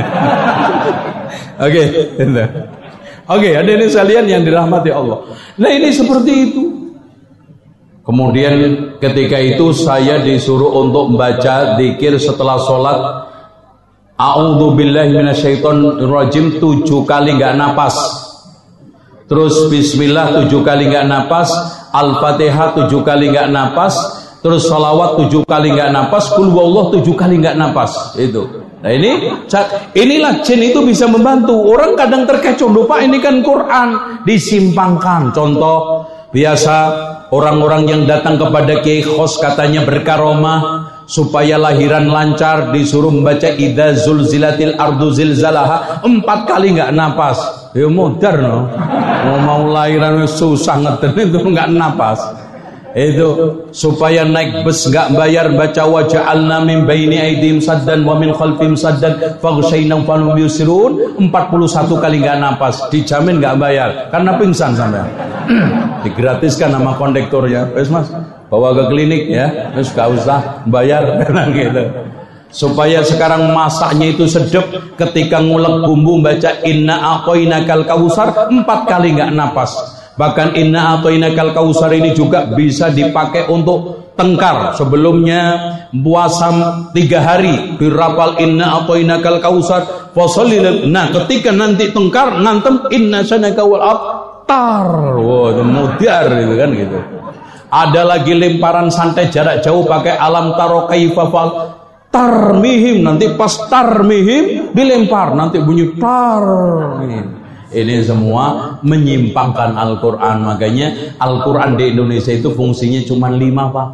Oke, hadirin sekalian yang dirahmati Allah. Nah ini seperti itu. Kemudian ketika itu saya disuruh untuk membaca zikir setelah sholat. A'udzubillahi minasyaitonirrajim 7 kali nggak napas. Terus Bismillah 7 kali nggak napas. Al-Fatihah 7 kali nggak napas. Terus sholawat 7 kali nggak napas. Qul huwallahu 7 kali nggak napas. Itu. Nah inilah jin itu bisa membantu. Orang kadang terkecoh, lupa ini kan Quran, disimpangkan. Contoh biasa orang-orang yang datang kepada Kiai Khos katanya berkaromah supaya lahiran lancar, disuruh membaca idza zulzilatil ardu zilzalaha 4 kali nggak napas. Ya modern no. Mau lahiran susah ngeten itu nggak napas. Itu supaya naik bus nggak bayar, baca waja'alna min baini aidihim saddan wa min khalfihim saddan faghshaynahum fahum yusirun 41 kali nggak napas, dijamin nggak bayar karena pingsan sampai. Digratiskan sama kondektornya, wes mas bawa ke klinik ya, terus nggak usah bayar gitu. Supaya sekarang masaknya itu sedap, ketika ngulek bumbu baca inna aqainakal kautsar 4 kali nggak napas. Bahkan inna a'tainakal kautsar ini juga bisa dipakai untuk tengkar. Sebelumnya puasa 3 hari dirapal inna a'tainakal kautsar fasholli. Nah, ketika nanti tengkar ngantem inna sanaka wal abtar. Wah, mudar itu kan gitu. Ada lagi lemparan santai jarak jauh pakai alam taro kaifa fal tarmihim. Nanti pas tarmihim dilempar, nanti bunyi tarmihim. Ini semua menyimpangkan Al-Quran. Makanya Al-Quran di Indonesia itu fungsinya cuma 5, Pak.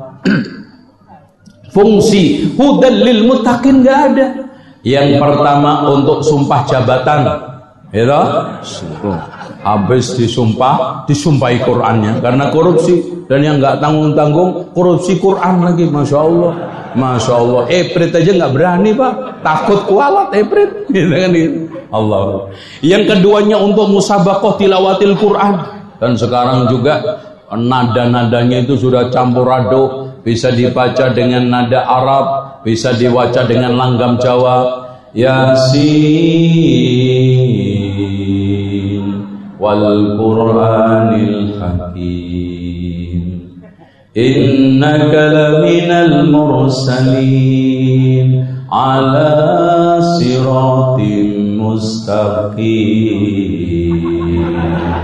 Fungsi hudal lil muttaqin nggak ada. Yang pertama untuk sumpah jabatan, ya, habis disumpahi Qurannya karena korupsi. Dan yang nggak tanggung-tanggung korupsi Quran lagi, masya Allah. Masya Allah, Eprit aja nggak berani, Pak, takut kualat Eprit, gitu kan gitu. Allah. Yang keduanya untuk musabaqah tilawatil Quran, dan sekarang juga nada-nadanya itu sudah campur aduk, bisa dibaca dengan nada Arab, bisa dibaca dengan langgam Jawa. Yasin wal Qur'anil Hakim. Innaka laminal mursalin ala siratim mustaqim.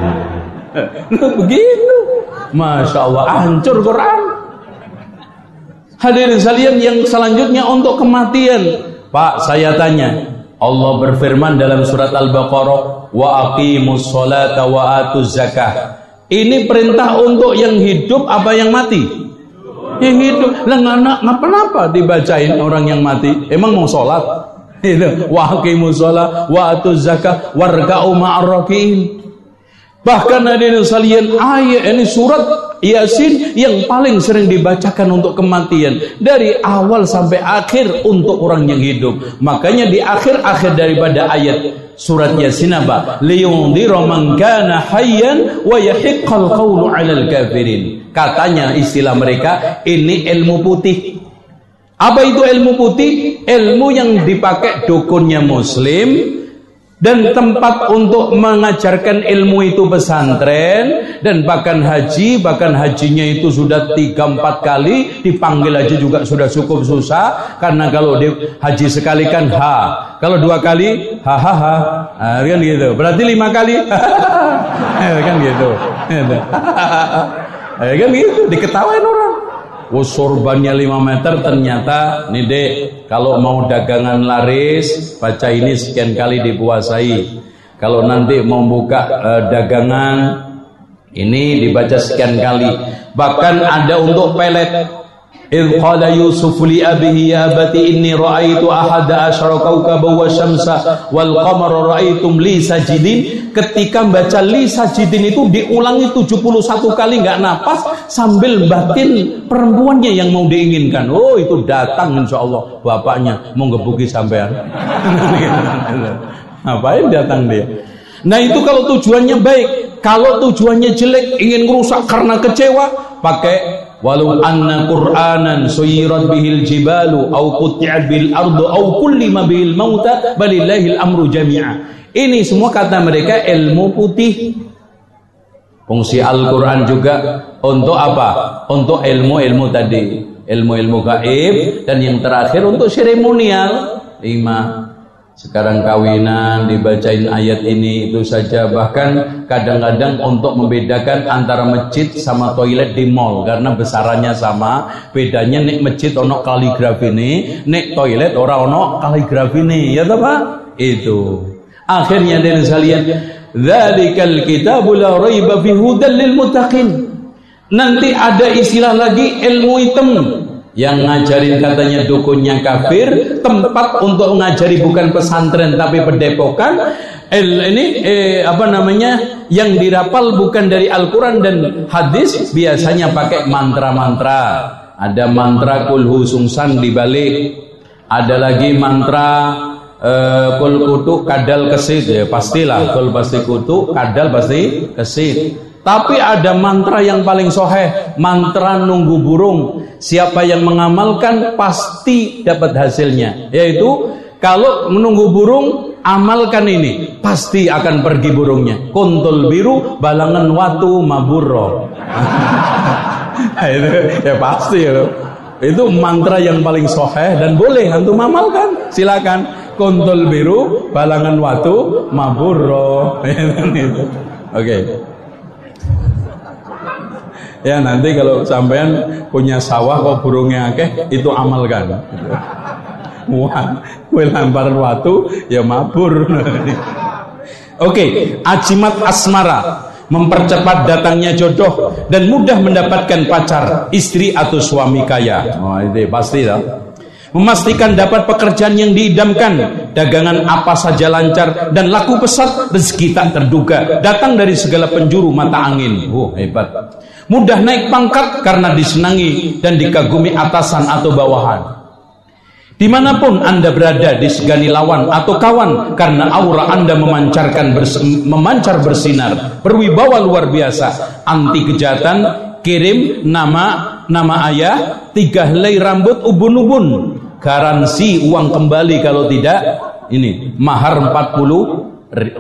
Begitu. Masya Allah, hancur Quran. Hadirin sekalian, yang selanjutnya untuk kematian. Pak, saya tanya, Allah berfirman dalam surat Al-Baqarah, wa aqimus sholata wa atuz zakah. Ini perintah untuk yang hidup apa yang mati? Yang hidup. Lah kenapa dibacain orang yang mati? Emang mau sholat? Wa aqimus sholat wa atuz zakah warka'u ma'ar raki'in. Bahkan hadirin sekalian, ayat ini surat Yasin yang paling sering dibacakan untuk kematian dari awal sampai akhir untuk orang yang hidup. Makanya di akhir-akhir daripada ayat surat Yasin apa? Liyundhira man kana hayyan wa yahiqqal qawlu 'alal kafirin. Katanya istilah mereka ini ilmu putih. Apa itu ilmu putih? Ilmu yang dipakai dukunnya muslim. Dan tempat untuk mengajarkan ilmu itu pesantren. Dan bahkan hajinya itu sudah 3-4 kali. Dipanggil aja juga sudah cukup susah. Karena kalau haji sekali kan kalau 2 kali kan gitu. Berarti 5 kali kan gitu. Kan gitu, diketawain orang. Sorbannya 5 meter, ternyata nih dek, kalau mau dagangan laris baca ini sekian kali dipuasai. Kalau nanti mau buka dagangan ini dibaca sekian kali. Bahkan ada untuk pelet. Idh qala Yusuf li abihi ya abati inni ra'aitu ahada asyara kawkaban wasyamsa wal qamara ra'aitum li sajidin. Ketika baca li sajidin itu diulangi 71 kali nggak napas sambil batin perempuannya yang mau diinginkan. Oh, itu datang insyaallah bapaknya mau ngebuki sampean. Ngapain datang dia? Nah, itu kalau tujuannya baik. Kalau tujuannya jelek, ingin merusak karena kecewa, pakai walau anna qur'anan suyirat bihil jibalu au qutti'at bil ardu au kullima bihil mauta balillahil amru jami'a. Ini semua kata mereka ilmu putih. Fungsi Al-Quran juga untuk apa? Untuk ilmu-ilmu tadi, ilmu-ilmu gaib. Dan yang terakhir untuk seremonial 5. Sekarang kawinan dibacain ayat ini itu saja. Bahkan kadang-kadang untuk membedakan antara masjid sama toilet di mall, karena besarannya sama. Bedanya nek masjid ono kaligrafi ini, nek toilet ora ono kaligrafi ini, ya toh Pak? Itu. Akhirnya dari sekalian, dzalikal kitabu la raiba fi hudal lil muttaqin. Nanti ada istilah lagi ilmu hitam. Yang ngajarin katanya dukunnya kafir, tempat untuk ngajari bukan pesantren tapi pendepokan. Yang dirapal bukan dari Al-Quran dan hadis, biasanya pakai mantra-mantra. Ada mantra kulhu sungsan dibalik, ada lagi mantra kul kutu kadal kesit, ya pastilah kul pasti kutu, kadal pasti kesit. Tapi ada mantra yang paling soheh, mantra nunggu burung. Siapa yang mengamalkan pasti dapat hasilnya, yaitu Kalau menunggu burung, amalkan ini, pasti akan pergi burungnya. Kuntul biru balangan watu maburo. Itu ya pasti ya. Itu mantra yang paling sahih dan boleh antum amalkan. Silakan. Kuntul biru balangan watu maburo. Oke. Ya nanti kalau sampean punya sawah kok burungnya akeh, itu amalkan. Wah, kue lemparan watu ya mabur. Oke, ajimat asmara, mempercepat datangnya jodoh dan mudah mendapatkan pacar, istri atau suami kaya. Oh, itu pasti lah. Memastikan dapat pekerjaan yang diidamkan, dagangan apa saja lancar dan laku pesat, rezeki tak terduga, datang dari segala penjuru mata angin. Oh, hebat. Mudah naik pangkat karena disenangi dan dikagumi atasan atau bawahan. Dimanapun Anda berada, disegani lawan atau kawan, karena aura Anda memancar bersinar, berwibawa luar biasa. Anti kejahatan, kirim nama ayah, 3 helai rambut ubun-ubun, garansi uang kembali kalau tidak. Ini mahar 400.000.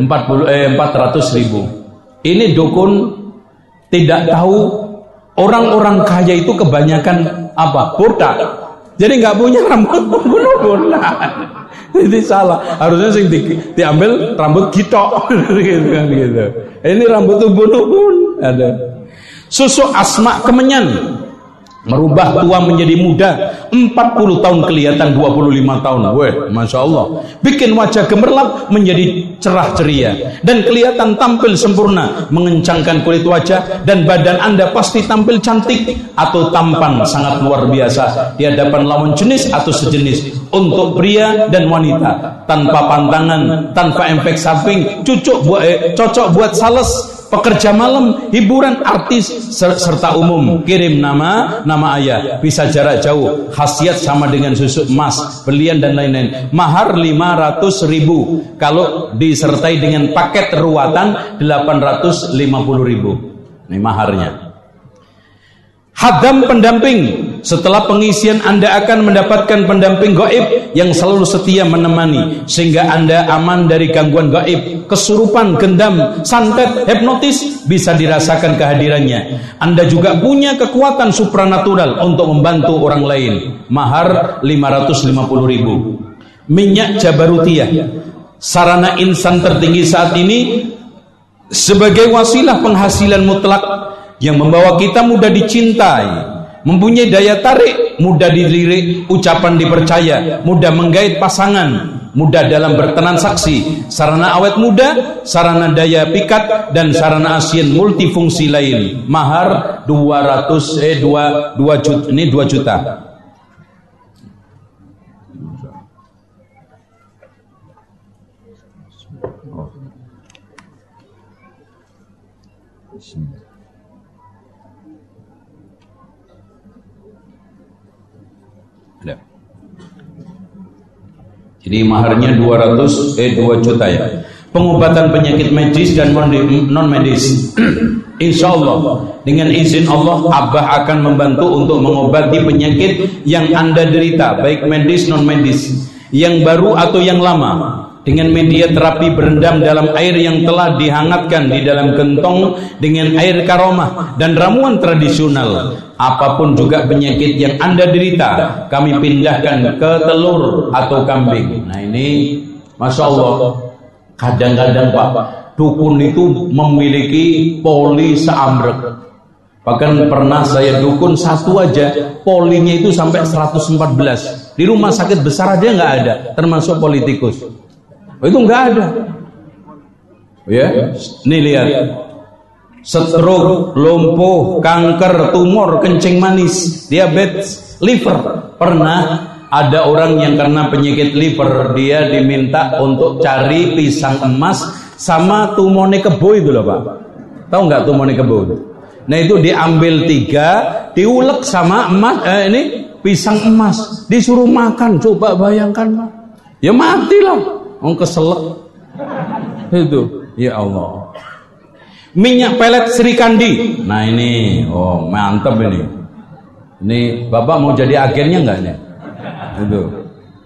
Ini dukun tidak tahu orang-orang kaya itu kebanyakan apa? Botak. Jadi nggak punya rambut ubun-ubun. Jadi salah. Harusnya sing diambil rambut gitok gitu. Ini rambut ubun-ubun ada. Susu Asma kemenyan, merubah tua menjadi muda, 40 tahun kelihatan 25 tahun. Weh, Masya Allah. Bikin wajah gemerlap menjadi cerah ceria dan kelihatan tampil sempurna, mengencangkan kulit wajah dan badan Anda pasti tampil cantik atau tampan sangat luar biasa di hadapan lawan jenis atau sejenis. Untuk pria dan wanita, tanpa pantangan, tanpa efek samping, cocok buat sales, pekerja malam, hiburan, artis, serta umum. Kirim nama ayah, bisa jarak jauh, khasiat sama dengan susu emas, berlian dan lain-lain. Mahar 500.000, kalau disertai dengan paket ruatan 850.000. Ini maharnya. Hadam pendamping, setelah pengisian Anda akan mendapatkan pendamping gaib yang selalu setia menemani, sehingga Anda aman dari gangguan gaib, kesurupan, gendam, santet, hipnotis, bisa dirasakan kehadirannya. Anda juga punya kekuatan supranatural untuk membantu orang lain. Mahar 550.000. Minyak Jabarutiyah, sarana insan tertinggi saat ini, sebagai wasilah penghasilan mutlak yang membawa kita mudah dicintai, mempunyai daya tarik, mudah dilirik, ucapan dipercaya, mudah menggait pasangan, mudah dalam bertransaksi, sarana awet muda, sarana daya pikat, dan sarana ASEAN multifungsi lain. Mahar 2 juta. Ini 2 juta. Jadi maharnya 2 juta ya. Pengobatan penyakit medis dan non medis. Insya Allah dengan izin Allah, Abah akan membantu untuk mengobati penyakit yang Anda derita, baik medis non medis, yang baru atau yang lama, dengan media terapi berendam dalam air yang telah dihangatkan di dalam gentong dengan air karomah dan ramuan tradisional. Apapun juga penyakit yang Anda derita, kami pindahkan ke telur atau kambing. Nah ini Masya Allah, kadang-kadang Pak, dukun itu memiliki poli seambrek. Bahkan pernah saya dukun satu aja, polinya itu sampai 114. Di rumah sakit besar aja nggak ada, termasuk politikus. Itu nggak ada. Ya, nih lihat. Stroke, lumpuh, kanker, tumor, kencing manis, diabetes, liver. Pernah ada orang yang karena penyakit liver, dia diminta untuk cari pisang emas sama tumone kebo itu loh Pak. Tahu nggak tumone kebo itu? Nah itu diambil 3, diulek sama emas, ini pisang emas, disuruh makan. Coba bayangkan Pak. Ya matilah. Keselak itu, ya Allah. Minyak pelet Srikandi. Nah ini, oh mantap ini. Ini Bapak mau jadi agennya enggak nih? Itu.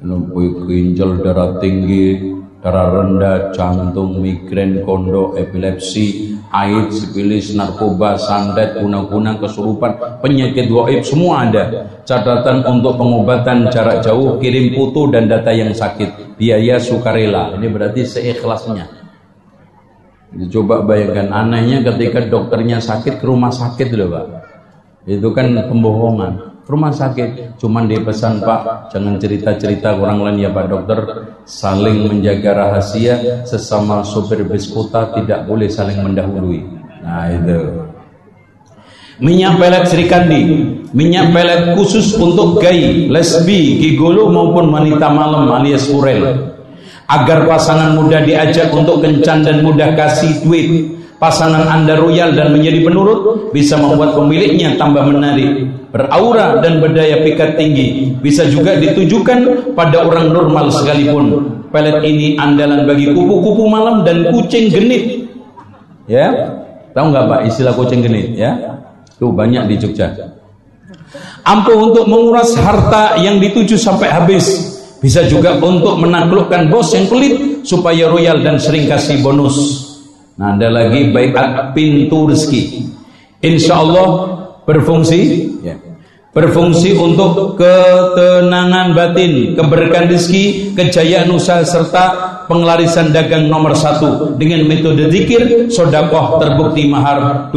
ginjal, darah tinggi, darah rendah, jantung, migrain, kondo, epilepsi, AIDS, sifilis, narkoba, santet, guna-guna, kesurupan, penyakit gaib, semua ada. Catatan untuk pengobatan jarak jauh, kirim foto dan data yang sakit, biaya sukarela. Ini berarti seikhlasnya. Coba bayangkan, anehnya ketika dokternya sakit ke rumah sakit loh Pak. Itu kan pembohongan. Rumah sakit cuman dipesan, Pak jangan cerita-cerita orang lain ya Pak dokter, saling menjaga rahasia, sesama sopir bis kota tidak boleh saling mendahului. Nah itu. Minyak pelet Srikandi, minyak pelet khusus untuk gay, lesbi, gigolo maupun wanita malam alias purel, agar pasangan muda diajak untuk kencan dan mudah kasih duit. Pasangan Anda royal dan menjadi penurut, bisa membuat pemiliknya tambah menarik, beraura dan berdaya pikat tinggi. Bisa juga ditujukan pada orang normal sekalipun. Pelet ini andalan bagi kupu-kupu malam dan kucing genit. Ya, tahu nggak Pak istilah kucing genit? Ya, tuh banyak di Jogja. Ampuh untuk menguras harta yang dituju sampai habis. Bisa juga untuk menaklukkan bos yang pelit supaya royal dan sering kasih bonus. Nah, ada lagi baiat pintu rezeki. Insya Allah berfungsi, ya, berfungsi untuk ketenangan batin, keberkahan rezeki, kejayaan usaha serta penglarisan dagang nomor 1 dengan metode zikir. Sodakoh terbukti mahar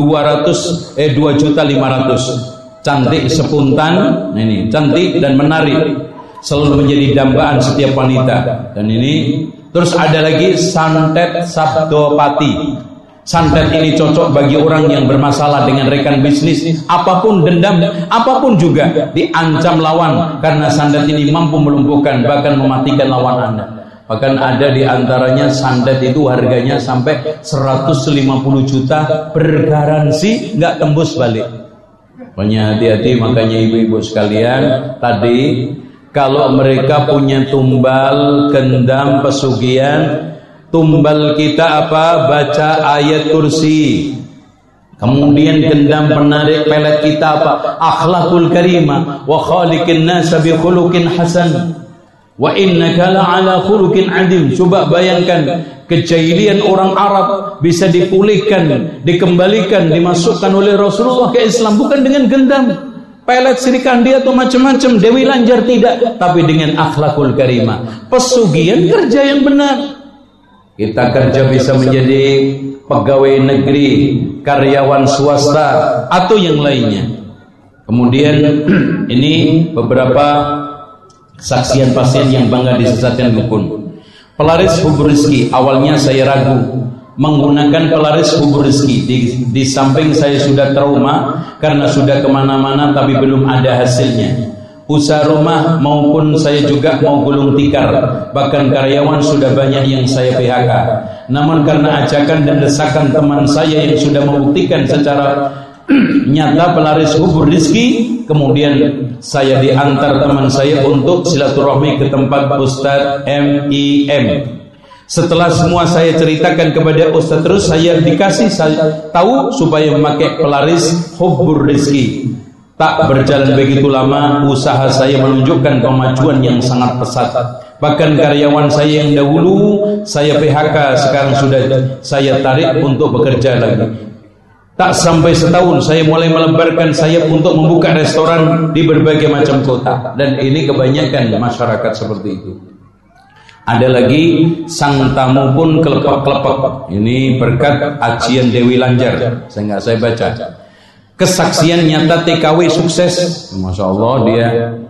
2.500.000. Cantik sepuntan, ini cantik dan menarik, selalu menjadi dambaan setiap wanita. Dan ini terus ada lagi santet sabdopati. Santet ini cocok bagi orang yang bermasalah dengan rekan bisnis, apapun dendam, apapun juga diancam lawan, karena santet ini mampu melumpuhkan bahkan mematikan lawan Anda. Bahkan ada di antaranya santet itu harganya sampai 150 juta bergaransi nggak tembus balik. Pokoknya hati-hati, makanya ibu-ibu sekalian tadi, kalau mereka punya tumbal, kendam, pesugihan, tumbal kita apa? Baca ayat kursi. Kemudian kendam penarik pelet kita apa? Akhlakul karimah wa khaliqin nasa bi khuluqin hasan wa innaka la'ala khuluqin adim. Coba bayangkan, kejahilian orang Arab bisa dipulihkan, dikembalikan, dimasukkan oleh Rasulullah ke Islam bukan dengan gendam, pelet Srikandi atau macam-macam, Dewi Lanjar, tidak, tapi dengan akhlakul karimah, pesugihan kerja yang benar. Kita kerja bisa menjadi pegawai negeri, karyawan swasta atau yang lainnya. Kemudian ini beberapa kesaksian pasien yang bangga disesatkan dukun. Pelaris hubur rezeki, awalnya saya ragu menggunakan pelaris hubur rezeki. Di samping saya sudah trauma karena sudah kemana-mana tapi belum ada hasilnya. Usaha rumah maupun saya juga mau gulung tikar, bahkan karyawan sudah banyak yang saya PHK. Namun karena ajakan dan desakan teman saya yang sudah membuktikan secara nyata pelaris hubur rezeki, kemudian saya diantar teman saya untuk silaturahmi ke tempat Ustadz MIM. Setelah semua saya ceritakan kepada Ustadz, terus saya dikasih tahu supaya memakai pelaris hubur rezeki. Tak berjalan begitu lama, usaha saya menunjukkan kemajuan yang sangat pesat. Bahkan karyawan saya yang dahulu saya PHK sekarang sudah saya tarik untuk bekerja lagi. Tak sampai setahun saya mulai melebarkan sayap untuk membuka restoran di berbagai macam kota. Dan ini kebanyakan masyarakat seperti itu. Ada lagi sang tamu pun kelepek-kelepek. Ini berkat ajian Dewi Lanjar. Saya baca. Kesaksian nyata TKW sukses. Masya Allah, dia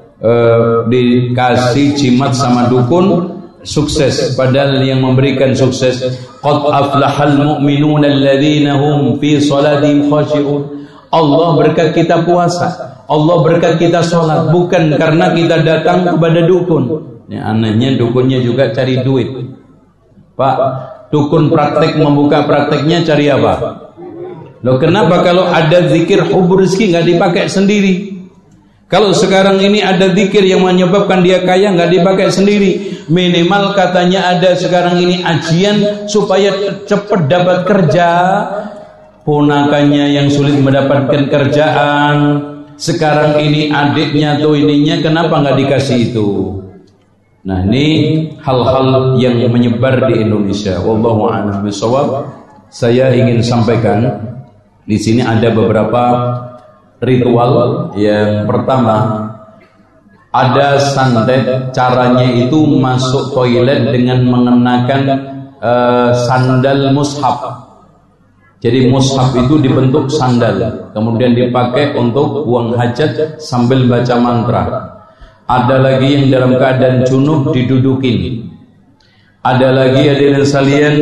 dikasih jimat sama dukun, sukses. Padahal yang memberikan sukses, qad aflahal mu'minuna alladzina hum fi salatihim khashi'un. Allah berkat kita puasa, Allah berkat kita sholat, bukan karena kita datang kepada dukun. Ya, anehnya dukunnya juga cari duit. Pak, dukun praktek membuka prakteknya cari apa? Loh, kenapa kalau ada zikir hubur rezeki nggak dipakai sendiri? Kalau sekarang ini ada zikir yang menyebabkan dia kaya nggak dipakai sendiri? Minimal katanya ada sekarang ini ajian supaya cepat dapat kerja. Ponakannya yang sulit mendapatkan kerjaan, sekarang ini adiknya atau ininya, kenapa nggak dikasih itu? Nah, ini hal-hal yang menyebar di Indonesia. Wallahu a'lam bishawab. Saya ingin sampaikan di sini ada beberapa ritual. Yang pertama, ada santet, caranya itu masuk toilet dengan mengenakan sandal mushaf. Jadi mushaf itu dibentuk sandal, kemudian dipakai untuk buang hajat sambil baca mantra. Ada lagi yang dalam keadaan junub didudukin. Ada lagi hadirin sekalian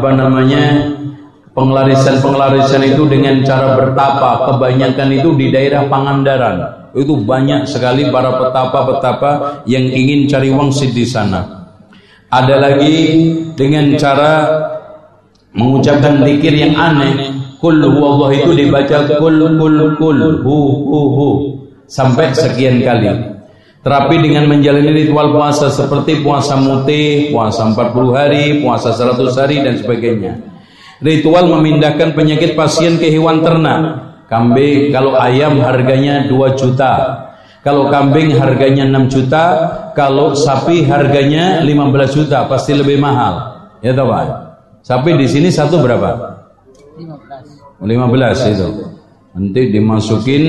pengelarisan itu dengan cara bertapa. Kebanyakan itu di daerah Pangandaran. Itu banyak sekali para petapa-petapa yang ingin cari wangsit di sana. Ada lagi dengan cara mengucapkan zikir yang aneh. Kul huwallah itu dibaca kul hu sampai sekian kali. Terapi dengan menjalani ritual puasa seperti puasa mute, puasa 40 hari, puasa 100 hari dan sebagainya. Ritual memindahkan penyakit pasien ke hewan ternak. Kambing, kalau ayam harganya 2 juta. Kalau kambing harganya 6 juta, kalau sapi harganya 15 juta, pasti lebih mahal. Ya toh, Pak? Sapi di sini satu berapa? 15 itu. Nanti dimasukin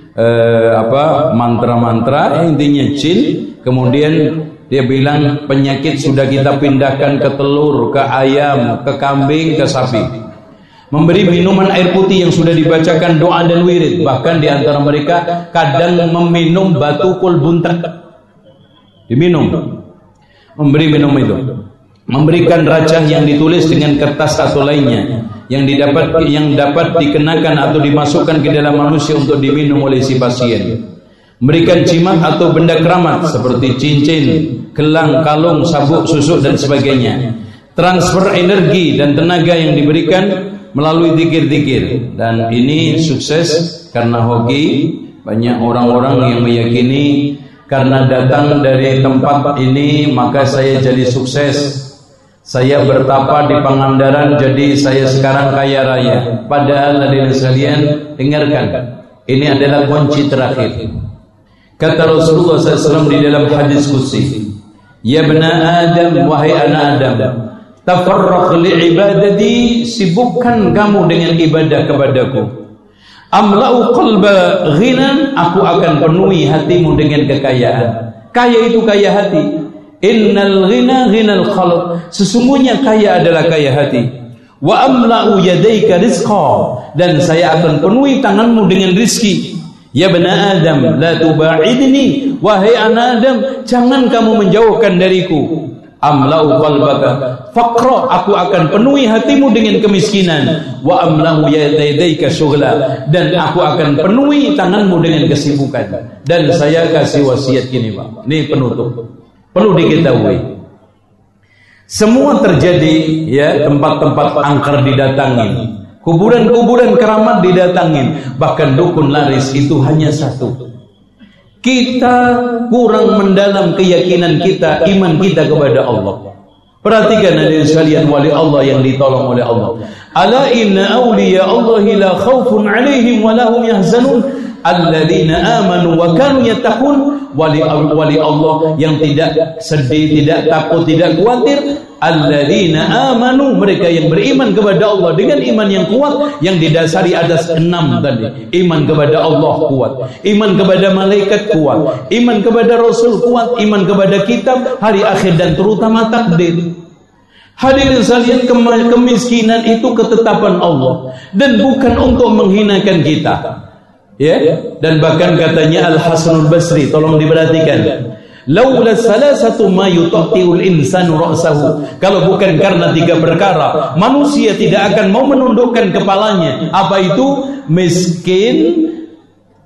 mantra-mantra, intinya jin, kemudian dia bilang penyakit sudah kita pindahkan ke telur, ke ayam, ke kambing, ke sapi. Memberi minuman air putih yang sudah dibacakan doa dan wirid. Bahkan di antara mereka kadang meminum batu kul buntak. Diminum. Memberi minum itu. Memberikan racah yang ditulis dengan kertas atau lainnya yang dapat dikenakan atau dimasukkan ke dalam manusia untuk diminum oleh si pasien. Memberikan jimat atau benda keramat seperti cincin, gelang, kalung, sabuk, susuk dan sebagainya. Transfer energi dan tenaga yang diberikan melalui zikir-zikir, dan ini sukses karena hoki. Banyak orang-orang yang meyakini karena datang dari tempat ini maka saya jadi sukses. Saya bertapa di Pangandaran, jadi saya sekarang kaya raya. Padahal hadirin sekalian, dengarkan. Ini adalah kunci terakhir. Kata Rasulullah SAW di dalam hadis qudsi, ya bena Adam, wahai anak Adam, tafarraq li ibadati, sibukkan kamu dengan ibadah kepadaku. Amla'u qalba ghinan, aku akan penuhi hatimu dengan kekayaan. Kaya itu kaya hati. Innal ghina ghinal qalb, sesungguhnya kaya adalah kaya hati. Wa amla'u yadaika rizqa, dan saya akan penuhi tanganmu dengan rizki. Ya bena Adam, la tuba'idni, wahai anak Adam, jangan kamu menjauhkan dariku. Amla'u qalbaka faqra, aku akan penuhi hatimu dengan kemiskinan. Wa amla'u yadaika syughla, dan aku akan penuhi tanganmu dengan kesibukan. Dan saya kasih wasiat gini, Pak. Ini penutup. Perlu diketahui, semua terjadi ya, tempat-tempat angker didatangin, kuburan-kuburan keramat didatangin, bahkan dukun laris itu hanya satu. Kita kurang mendalam keyakinan kita, iman kita kepada Allah. Perhatikan hadirin sekalian, wali Allah yang ditolong oleh Allah. Ala inna awliya Allahi la khawfun alaihim wa lahum yahzanun alladzina amanu wa kanu yattaqun. Wali Allah yang tidak sedih, tidak takut, tidak khawatir. Alladzina amanu, mereka yang beriman kepada Allah dengan iman yang kuat yang didasari atas 6 tadi. Iman kepada Allah kuat, iman kepada malaikat kuat, iman kepada Rasul kuat, iman kepada kitab, hari akhir dan terutama takdir. Hadirin sekalian, kemiskinan itu ketetapan Allah dan bukan untuk menghinakan kita. Ya, dan bahkan katanya Al-Hasanul Basri, tolong diperhatikan, laula salasatu ma yutati'ul insanu ra'sahu, kalau bukan karena 3 perkara manusia tidak akan mau menundukkan kepalanya. Apa itu? Miskin,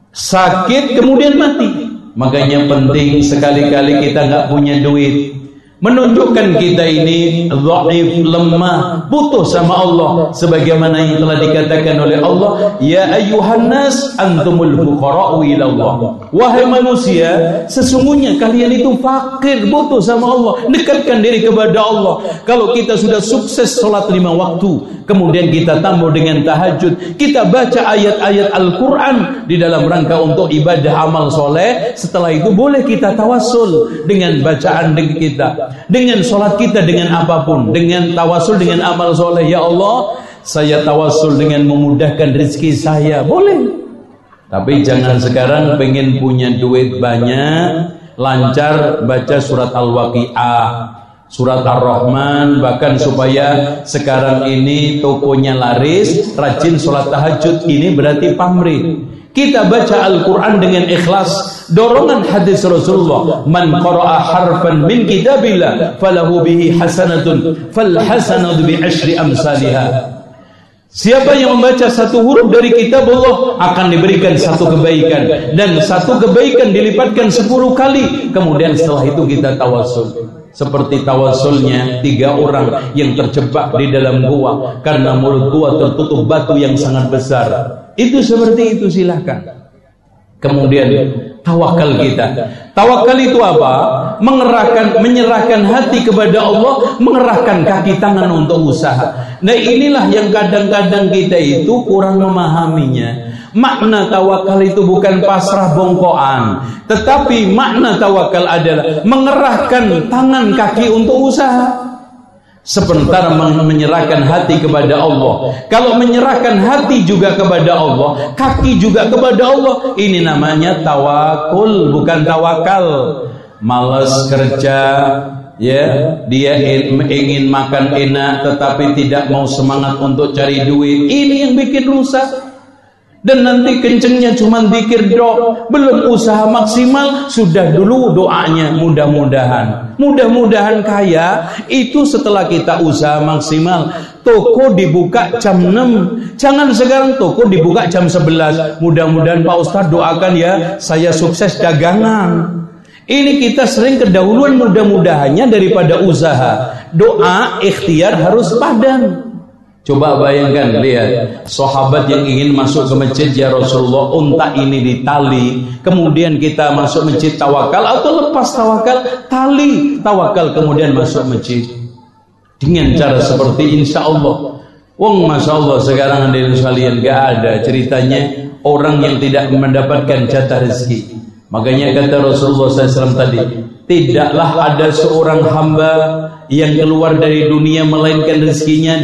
sakit, kemudian mati. Makanya penting sekali-kali kita nggak punya duit, menunjukkan kita ini dhaif, lemah, butuh sama Allah, sebagaimana yang telah dikatakan oleh Allah, ya ayyuhan nas antumul fuqara'u ila Allah. Wahai manusia, sesungguhnya kalian itu fakir, butuh sama Allah, dekatkan diri kepada Allah. Kalau kita sudah sukses salat 5 waktu, kemudian kita tambah dengan tahajud, kita baca ayat-ayat Al-Quran di dalam rangka untuk ibadah amal soleh, setelah itu boleh kita tawassul dengan bacaan kita, dengan sholat kita, dengan apapun, dengan tawassul dengan amal soleh. Ya Allah, saya tawassul dengan memudahkan rezeki saya, boleh. Tapi jangan sekarang pengen punya duit banyak, lancar baca surat Al-Waqi'ah, surat Ar-Rahman, bahkan supaya sekarang ini tokonya laris, rajin sholat tahajud. Ini berarti pamrih. Kita baca Al-Quran dengan ikhlas, dorongan hadis Rasulullah, man qara'a harfan min kitabillah falahu bihi hasanatun fal hasanatu bi asyri amsalihah. Siapa yang membaca satu huruf dari kitab Allah akan diberikan satu kebaikan, dan satu kebaikan dilipatkan 10 kali. Kemudian setelah itu kita tawassul, seperti tawassulnya 3 orang yang terjebak di dalam gua karena mulut gua tertutup batu yang sangat besar. Itu seperti itu, silahkan. Kemudian tawakal kita. Tawakal itu apa? Menyerahkan hati kepada Allah, mengerahkan kaki tangan untuk usaha. Nah, inilah yang kadang-kadang kita itu kurang memahaminya. Makna tawakal itu bukan pasrah bongkoan, tetapi makna tawakal adalah mengerahkan tangan kaki untuk usaha. Sebentar menyerahkan hati kepada Allah. Kalau menyerahkan hati juga kepada Allah, kaki juga kepada Allah, ini namanya tawakul, bukan tawakal. Malas kerja, ya, dia ingin makan enak tetapi tidak mau semangat untuk cari duit. Ini yang bikin rusak. Dan nanti kencengnya cuma zikir doa, belum usaha maksimal, sudah dulu doanya mudah-mudahan kaya. Itu setelah kita usaha maksimal. Toko dibuka jam 6, jangan sekarang toko dibuka jam 11. Mudah-mudahan Pak Ustadz doakan ya, saya sukses dagangan. Ini kita sering kedahuluan mudah-mudahannya daripada usaha. Doa ikhtiar harus padan. Coba bayangkan, lihat sahabat yang ingin masuk ke masjid, ya Rasulullah, unta ini ditali, kemudian kita masuk masjid tawakal, atau lepas tawakal, tali tawakal, kemudian masuk masjid dengan cara seperti insya Allah. Wong, masya Allah, sekarang hadirin sekalian, gak ada ceritanya orang yang tidak mendapatkan jatah rezeki. Makanya kata Rasulullah SAW tadi, tidaklah ada seorang hamba yang keluar dari dunia melainkan rezekinya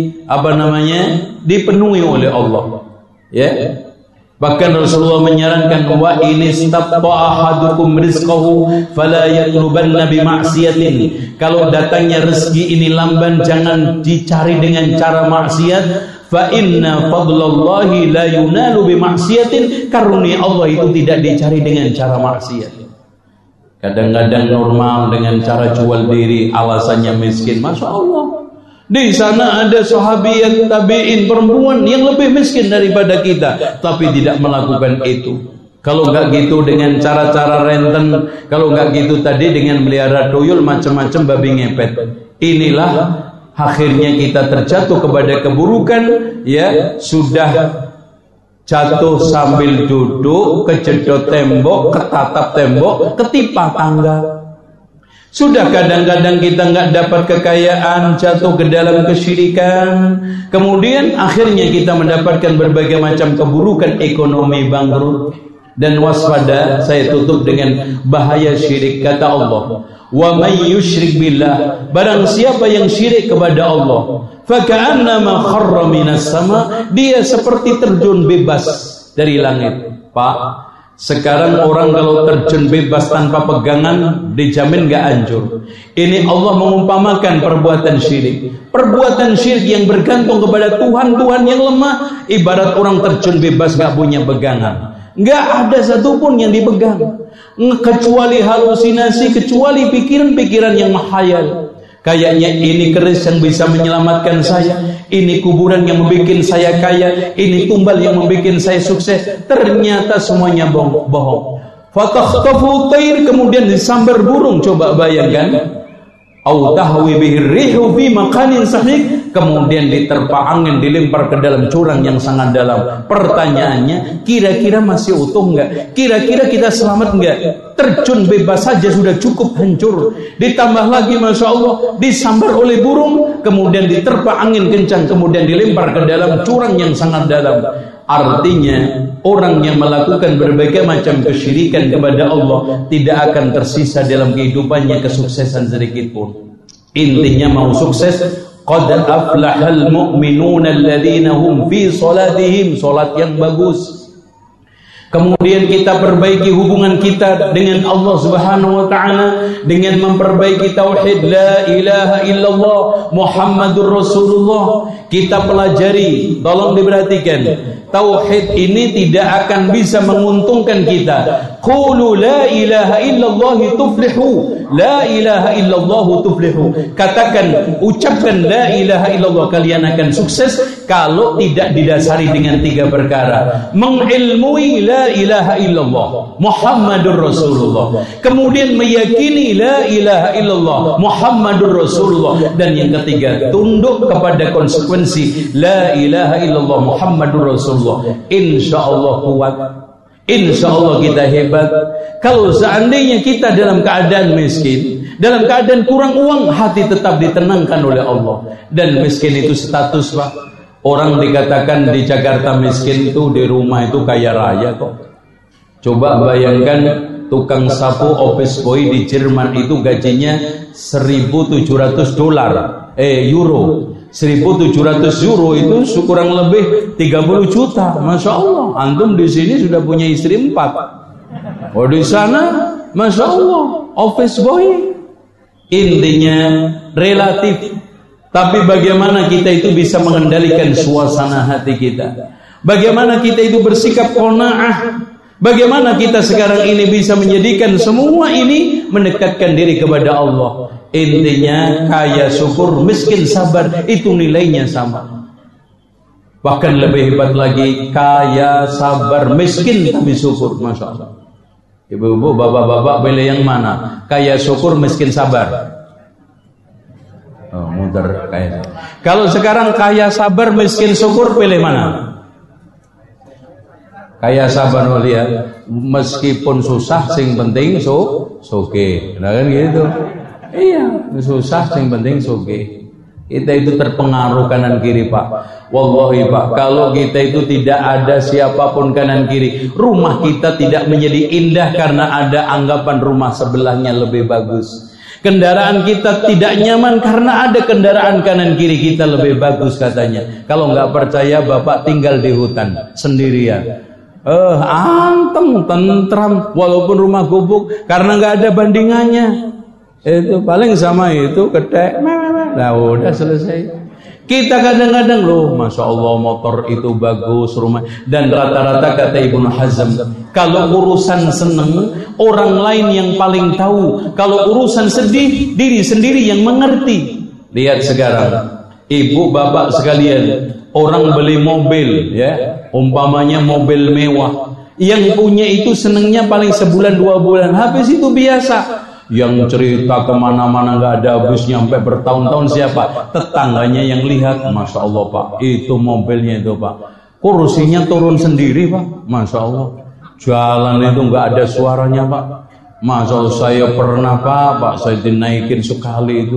dipenuhi oleh Allah. Ya. Bahkan Rasulullah menyarankan, wa in istata'a ahadukum rizqahu fala yatlubanna bi ma'siyatin. Kalau datangnya rezeki ini lamban, jangan dicari dengan cara maksiat. Fa inna fadlallahi la yunalu bi ma'siyatin. Karunia Allah itu tidak dicari dengan cara maksiat. Kadang-kadang normal dengan cara jual diri, alasannya miskin. Masya Allah, di sana ada sahabiyat tabi'in perempuan yang lebih miskin daripada kita, tapi tidak melakukan itu. Kalau enggak gitu dengan cara-cara renten, kalau enggak gitu tadi dengan melihara tuyul, macam-macam babi ngepet. Inilah akhirnya kita terjatuh kepada keburukan, ya, sudah jatuh sambil duduk, kejedot tembok, ketatap tembok, ketimpa tangga. Sudah kadang-kadang kita nggak dapat kekayaan, jatuh ke dalam kesyirikan. Kemudian akhirnya kita mendapatkan berbagai macam keburukan, ekonomi bangkrut. Dan waspada, saya tutup dengan bahaya syirik. Kata Allah, wa may yusyrik billah, barang siapa yang syirik kepada Allah, faka'annama kharra minas sama, dia seperti terjun bebas dari langit. Pak, sekarang orang kalau terjun bebas tanpa pegangan dijamin gak hancur. Ini Allah mengumpamakan perbuatan syirik. Perbuatan syirik yang bergantung kepada Tuhan yang lemah, ibarat orang terjun bebas gak punya pegangan. Gak ada satupun yang dipegang, kecuali halusinasi, kecuali pikiran-pikiran yang menghayal. Kayaknya ini keris yang bisa menyelamatkan saya, ini kuburan yang membuat saya kaya, ini tumbal yang membuat saya sukses. Ternyata semuanya bohong. Fatakhtafu tayr, kemudian disambar burung. Coba bayangkan, au tahwi bihir rihu fi makanin sahih, kemudian diterpa angin, dilempar ke dalam jurang yang sangat dalam. Pertanyaannya, kira-kira masih utuh enggak? Kira-kira kita selamat enggak? Terjun bebas saja sudah cukup hancur. Ditambah lagi Masya Allah disambar oleh burung, kemudian diterpa angin kencang, kemudian dilempar ke dalam jurang yang sangat dalam. Artinya orang yang melakukan berbagai macam kesyirikan kepada Allah tidak akan tersisa dalam kehidupannya kesuksesan sedikit pun. Intinya mau sukses, qad aflahal mu'minuna alladzina hum fi salatihim, salat yang bagus. Kemudian kita perbaiki hubungan kita dengan Allah Subhanahu wa taala dengan memperbaiki tauhid la ilaha illallah Muhammadur Rasulullah. Kita pelajari, tolong diperhatikan. Tauhid ini tidak akan bisa menguntungkan kita. Qulu la ilaha illallah tuflihu. La ilaha illallah tuflihu. Katakan, ucapkan la ilaha illallah, kalian akan sukses kalau tidak didasari dengan 3 perkara. Mengilmui la ilaha illallah Muhammadur Rasulullah, kemudian meyakini la ilaha illallah Muhammadur Rasulullah, dan yang ketiga tunduk kepada konsekuensi la ilaha illallah Muhammadur Rasulullah. Insyaallah kuat, insyaallah kita hebat. Kalau seandainya kita dalam keadaan miskin, dalam keadaan kurang uang, hati tetap ditenangkan oleh Allah. Dan miskin itu status, Pak. Orang dikatakan di Jakarta miskin itu di rumah itu kaya raya kok. Coba bayangkan tukang sapu office boy di Jerman itu gajinya $1.700 euro. 1.700 euro itu kurang lebih 30 juta. Masya Allah, antum di sini sudah punya istri 4. Oh, di sana Masya Allah office boy. Intinya relatif. Tapi bagaimana kita itu bisa mengendalikan suasana hati kita? Bagaimana kita itu bersikap qanaah? Bagaimana kita sekarang ini bisa menjadikan semua ini mendekatkan diri kepada Allah? Intinya kaya syukur, miskin sabar, itu nilainya sama. Bahkan lebih hebat lagi, kaya sabar, miskin tapi syukur. Masya Allah. Ibu-ibu, bapak-bapak, pilih yang mana? Kaya syukur, miskin sabar. Oh, muter kaya. Kalau sekarang kaya sabar, miskin syukur, pilih mana? Kaya sabar, lihat, meskipun susah, sing penting soge. Nah kan gitu. Iya, susah, sing penting soge. Kita itu terpengaruh kanan kiri, Pak. Wallahi, Pak, kalau kita itu tidak ada siapapun kanan kiri, rumah kita tidak menjadi indah karena ada anggapan rumah sebelahnya lebih bagus. Kendaraan kita tidak nyaman karena ada kendaraan kanan kiri kita lebih bagus katanya. Kalau nggak percaya, Bapak tinggal di hutan sendirian. Anteng, tentram, walaupun rumah gubuk, karena nggak ada bandingannya. Itu paling sama itu ketek, nah udah selesai. Kita kadang-kadang loh, Masya Allah motor itu bagus, rumah. Dan rata-rata kata Ibnu Hazm, kalau urusan seneng, orang lain yang paling tahu. Kalau urusan sedih, diri sendiri yang mengerti. Lihat sekarang, ibu bapak sekalian, orang beli mobil, ya, umpamanya mobil mewah, yang punya itu senengnya paling sebulan 2 bulan, habis itu biasa. Yang cerita kemana-mana nggak ada habisnya sampai bertahun-tahun siapa? Tetangganya yang lihat, Masya Allah Pak, itu mobilnya itu Pak, kursinya turun sendiri Pak, Masya Allah. Jalan itu nggak ada suaranya Pak, Masya Allah. Saya pernah Pak, saya dinaikin sekali itu,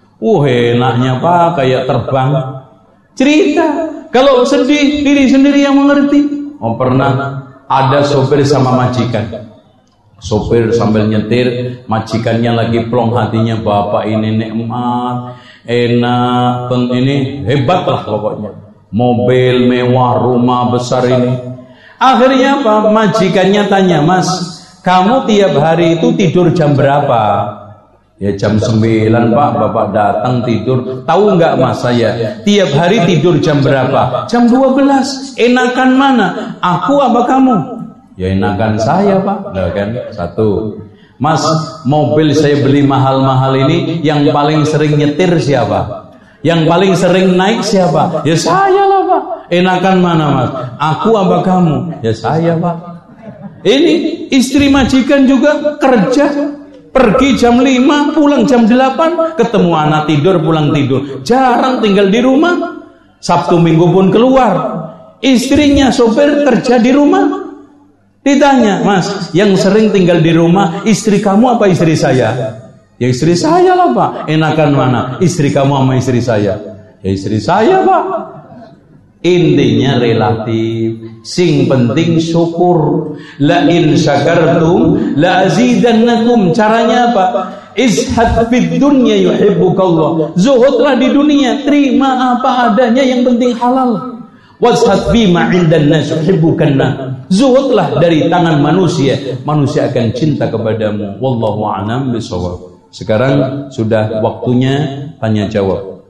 enaknya Pak, kayak terbang. Cerita, kalau sedih diri sendiri yang mengerti. Oh pernah ada sopir sama majikan. Sopir sambil nyetir, majikannya lagi plong hatinya, bapak ini nikmat, enak, ini hebat lah pokoknya. Mobil mewah, rumah besar ini. Akhirnya apa? Majikannya tanya, Mas, kamu tiap hari itu tidur jam berapa? Ya jam 9 Pak, bapak datang tidur. Tahu nggak Mas, saya tiap hari tidur jam berapa? Jam 12. Enakan mana? Aku apa kamu? Ya enakan saya Pak. Nah, kan satu. Mas, mobil saya beli mahal-mahal ini, yang paling sering nyetir siapa? Yang paling sering naik siapa? Ya saya lah Pak. Enakan mana Mas? Aku apa kamu? Ya saya Pak. Ini istri majikan juga kerja. Pergi jam 5, pulang jam 8, ketemu anak tidur, pulang tidur. Jarang tinggal di rumah. Sabtu Minggu pun keluar. Istrinya sopir kerja di rumah. Ditanya, Mas, yang sering tinggal di rumah istri kamu apa istri saya? Ya istri saya lah Pak. Enakan mana? Istri kamu sama istri saya? Ya istri saya Pak. Intinya relatif. Sing penting syukur. La in syakartum la azidannakum. Caranya apa? Izhad fid dunya yuhibbukallah. Zuhudlah di dunia, terima apa adanya, yang penting halal. Wazhad bima 'indan nas yuhibbukanna. Zuhudlah dari tangan manusia, manusia akan cinta kepadamu. Wallahu a'lam bishawab. Sekarang sudah waktunya tanya jawab.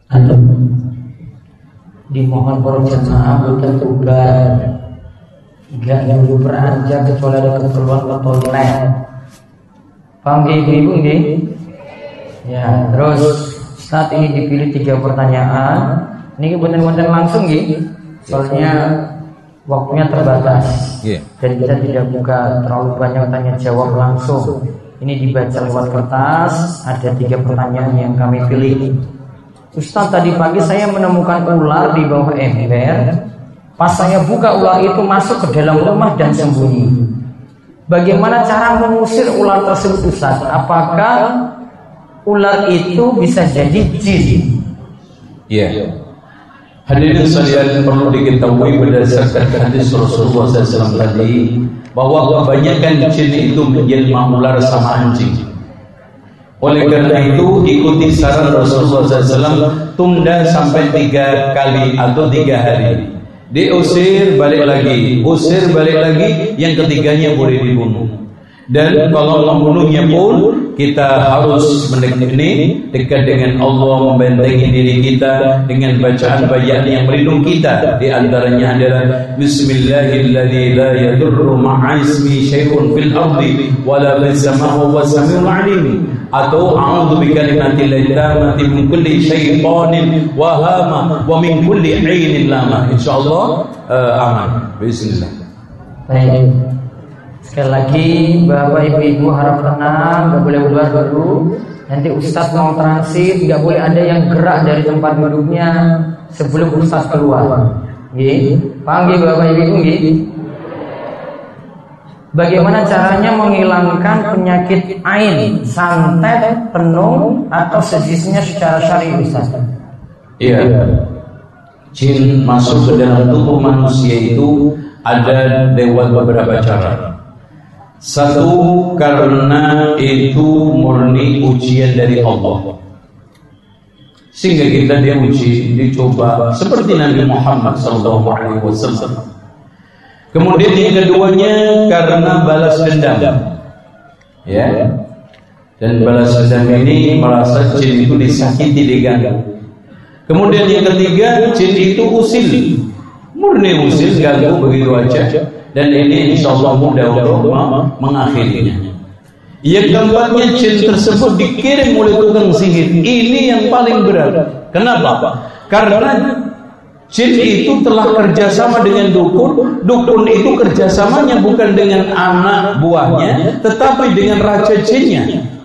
Dimohon para jemaah bertobat, enggak dulu beranjak kecuali ada keperluan ke toilet. Paham ibu nggih? Ya, terus saat ini dipilih 3 pertanyaan. Niki boten-boten langsung nggih. Soalnya waktunya terbatas. Dan kita tidak buka terlalu banyak tanya jawab langsung. Ini dibaca lewat kertas, ada 3 pertanyaan yang kami pilih. Ustaz, tadi pagi saya menemukan ular di bawah ember. Pas saya buka, ular itu masuk ke dalam rumah dan sembunyi. Bagaimana cara mengusir ular tersebut, Ustaz? Apakah ular itu bisa jadi jin? Iya. Hadirin sekalian, perlu diketahui berdasarkan hadis Rasulullah SAW tadi bahwa kebanyakan jin itu menjelma ular sama anjing. Oleh karena itu ikuti saran Rasulullah SAW, tunda sampai 3 kali atau 3 hari. Diusir balik lagi, usir balik lagi, yang ketiganya boleh dibunuh. Dan kalau membunuhnya pun kita harus dekat dengan Allah, membentengi diri kita dengan bacaan-bacaan yang melindungi kita. Di antaranya adalah Bismillahirrahmanirrahim, la yadurru ma'a ismi syai'un fil ardi wala fis samaa'i was samiul 'alim. Atau a'udzu bikalimatillahi tammati min kulli syaitanin wa hama wa min kulli 'ainin lama. Insyaallah aman. Bismillah. Baik. Sekali lagi Bapak Ibu harap tenang, nggak boleh keluar dulu. Nanti Ustadz mau transit, nggak boleh ada yang gerak dari tempat duduknya sebelum Ustadz keluar. Nggih, panggil Bapak Ibu nggih. Bagaimana caranya menghilangkan penyakit ain, santet, penung atau sejenisnya secara syar'i, Ustaz? Iya. Jin masuk ke dalam tubuh manusia itu ada lewat beberapa cara. Satu, karena itu murni ujian dari Allah, sehingga kita diuji, dicoba seperti Nabi Muhammad SAW. Kemudian yang keduanya karena balas dendam, ya. Dan balas dendam ini merasa jin itu disakiti, diganggu. Kemudian yang ketiga, jin itu usil, murni usil, ganggu begitu aja. Dan ini insyaallah mudah untuk mengakhirinya. Yang keempatnya, jin tersebut dikirim oleh tukang sihir. Ini yang paling berat. Kenapa? Karena jin itu telah kerjasama dengan dukun. Dukun itu kerjasamanya bukan dengan anak buahnya, tetapi dengan raja jinnya.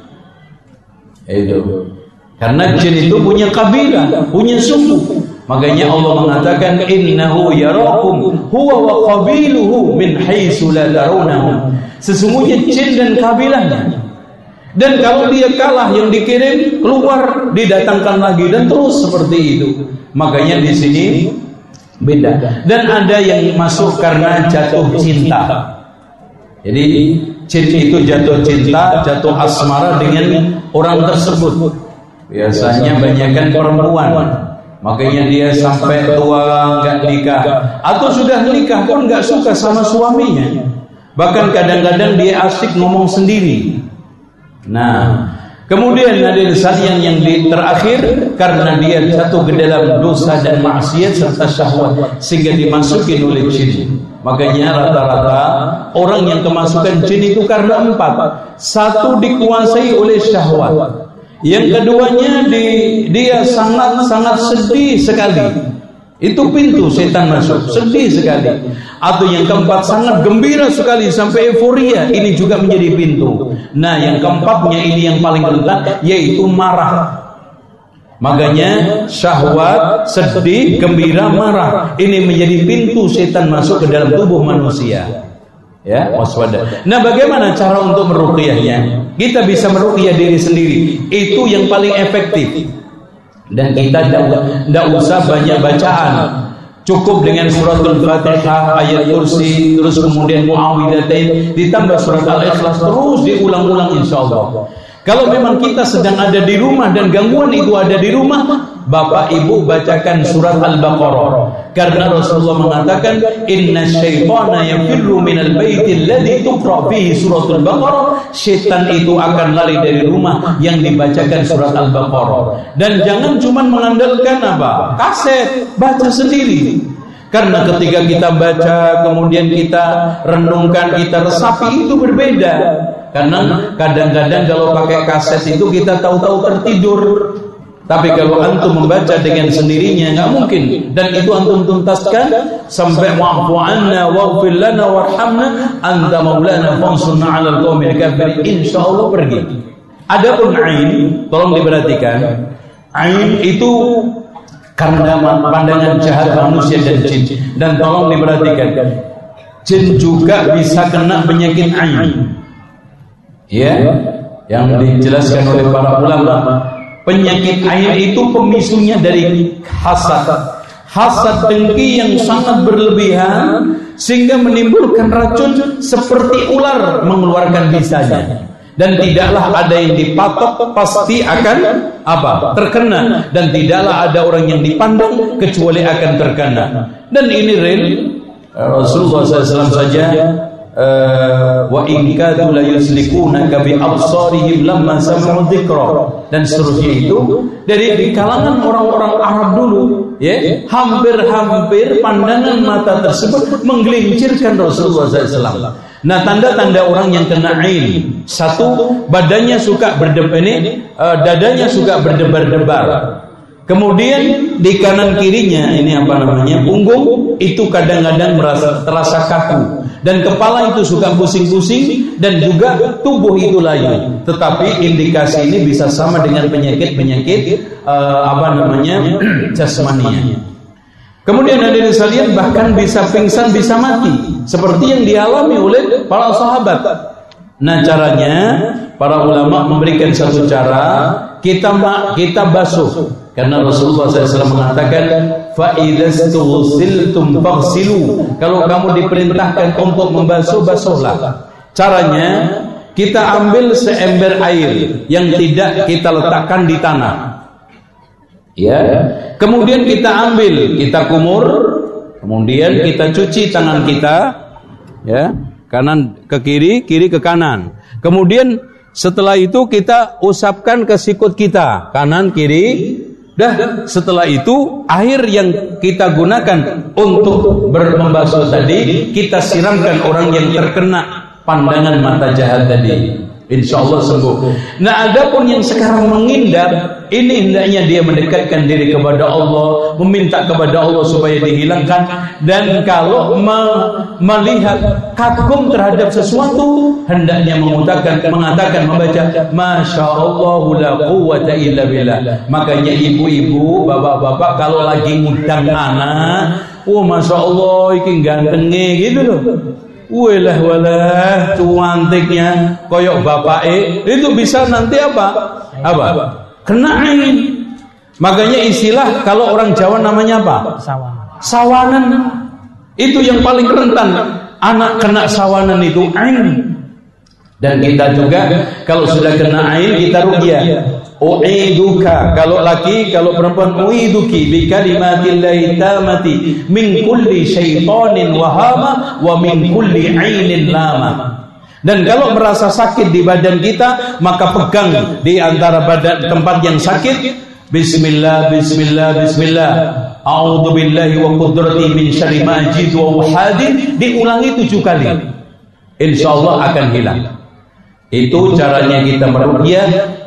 Itu. Karena jin itu punya kabilah, punya suku. Makanya Allah mengatakan innahu yarakum huwa wa qabiluhu min haitsu la tarunnahum. Sesungguhnya jin dan kabilahnya. Dan kalau dia kalah, yang dikirim keluar, didatangkan lagi, dan terus seperti itu. Makanya di sini beda. Dan ada yang masuk karena jatuh cinta. Jadi jin itu jatuh cinta, jatuh asmara dengan orang tersebut. Biasanya banyakkan perempuan. Makanya dia sampai tua nggak nikah, atau sudah nikah pun nggak suka sama suaminya. Bahkan kadang-kadang dia asik ngomong sendiri. Nah, kemudian ada sekalian yang terakhir karena dia jatuh ke dalam dosa dan maksiat serta syahwat sehingga dimasukin oleh jin. Makanya rata-rata orang yang kemasukan jin itu karena 4. Satu, dikuasai oleh syahwat. Yang keduanya dia sangat sedih sekali. Itu pintu setan masuk. Sedih sekali. Atau yang keempat, sangat gembira sekali sampai euforia. Ini juga menjadi pintu. Nah, yang keempatnya ini yang paling rentan, yaitu marah. Makanya syahwat, sedih, gembira, marah, ini menjadi pintu setan masuk ke dalam tubuh manusia. Ya, waspada. Nah, bagaimana cara untuk meruqyahnya? Kita bisa meruqyah diri sendiri. Itu yang paling efektif. Dan kita tidak usah banyak bacaan. Cukup dengan suratul Fatihah, ayat kursi, terus kemudian muawwidzatain, ditambah surat Al-Ikhlas, terus diulang-ulang insyaallah. Kalau memang kita sedang ada di rumah dan gangguan itu ada di rumah, Bapak Ibu bacakan surat Al-Baqarah. Karena Rasulullah mengatakan, inna syaitana yafirru minal baiti alladhi tuqra fihi suratul Baqarah. Syaitan itu akan lari dari rumah yang dibacakan surat Al-Baqarah. Dan jangan cuma mengandalkan apa? Kaset, baca sendiri. Karena ketika kita baca, kemudian kita renungkan, kita resapi, itu berbeda. Karena kadang-kadang kalau pakai kaset itu kita tahu-tahu tertidur. Tapi kalau antum membaca dengan sendirinya nggak mungkin. Dan itu antum tuntaskan sampai wa'fu anna waghfir lana warhamna anta maulana fansurna 'alal qaumil kafirin. Insyaallah pergi. Adapun ain, tolong diperhatikan. Ain itu karena pandangan jahat manusia dan jin. Dan tolong diperhatikan, jin juga bisa kena penyakit ain. Ya, yang dijelaskan oleh para ulama, penyakit ain itu pemisunya dari hasad. Hasad, dengki yang sangat berlebihan sehingga menimbulkan racun seperti ular mengeluarkan bisanya. Dan tidaklah ada yang dipatok, pasti akan apa? Terkena. Dan tidaklah ada orang yang dipandang kecuali akan terkena. Dan ini real. Rasulullah SAW saja, wa in kadu la yuslikunaka bi absarihim lamma sami'u dzikra, dan seterusnya. Itu dari di kalangan orang-orang Arab dulu, ya, hampir-hampir pandangan mata tersebut menggelincirkan Rasulullah SAW. Nah, tanda-tanda orang yang kena ain, satu, badannya suka dadanya suka berdebar-debar. Kemudian di kanan kirinya ini punggung itu kadang-kadang terasa kaku, dan kepala itu suka pusing-pusing, dan juga tubuh itu layu. Tetapi indikasi ini bisa sama dengan penyakit jasmania. Kemudian ada yang sekalian bahkan bisa pingsan, bisa mati, seperti yang dialami oleh para sahabat. Nah, caranya para ulama memberikan satu cara, kita basuh. Karena Rasulullah SAW mengatakan, fa'idastughsiltum faghsilu. Kalau kamu diperintahkan untuk membasuh, basuhlah. Caranya, kita ambil seember air yang tidak kita letakkan di tanah. Ya, kemudian kita ambil, kita kumur, kemudian kita cuci tangan kita, ya, kanan ke kiri, kiri ke kanan. Kemudian setelah itu kita usapkan ke sikut kita, kanan kiri. Dah, setelah itu air yang kita gunakan untuk membasuh tadi kita siramkan orang yang terkena pandangan mata jahat tadi. Insyaallah sembuh. Nah, adapun yang sekarang menghindar, ini hendaknya dia mendekatkan diri kepada Allah, meminta kepada Allah supaya dihilangkan. Dan kalau melihat kagum terhadap sesuatu, hendaknya mengatakan membaca Masya Allah la quwwata illa billah. Makanya ibu-ibu, bapak-bapak kalau lagi ngundang anak, Masya Allah iki gantenge gitu loh. Walah cuantiknya koyok bapake, itu bisa nanti apa? Kena ain. Makanya istilah kalau orang Jawa namanya apa? Sawanan. Itu yang paling rentan. Anak kena sawanan itu ain. Dan kita juga kalau sudah kena ain kita ruqyah. U'iduka, kalau laki, kalau perempuan, u'iduki bi kalimatillahi tamati min kulli syaitanin wahama wa min kulli ainin lama. Dan kalau merasa sakit di badan kita, maka pegang di antara badan tempat yang sakit, bismillah, bismillah, bismillah, a'udzu billahi wa qudrati min syarri ma ajidu wa uhadin, diulangi 7 kali. Insyaallah akan hilang. Itu caranya kita meruqyah.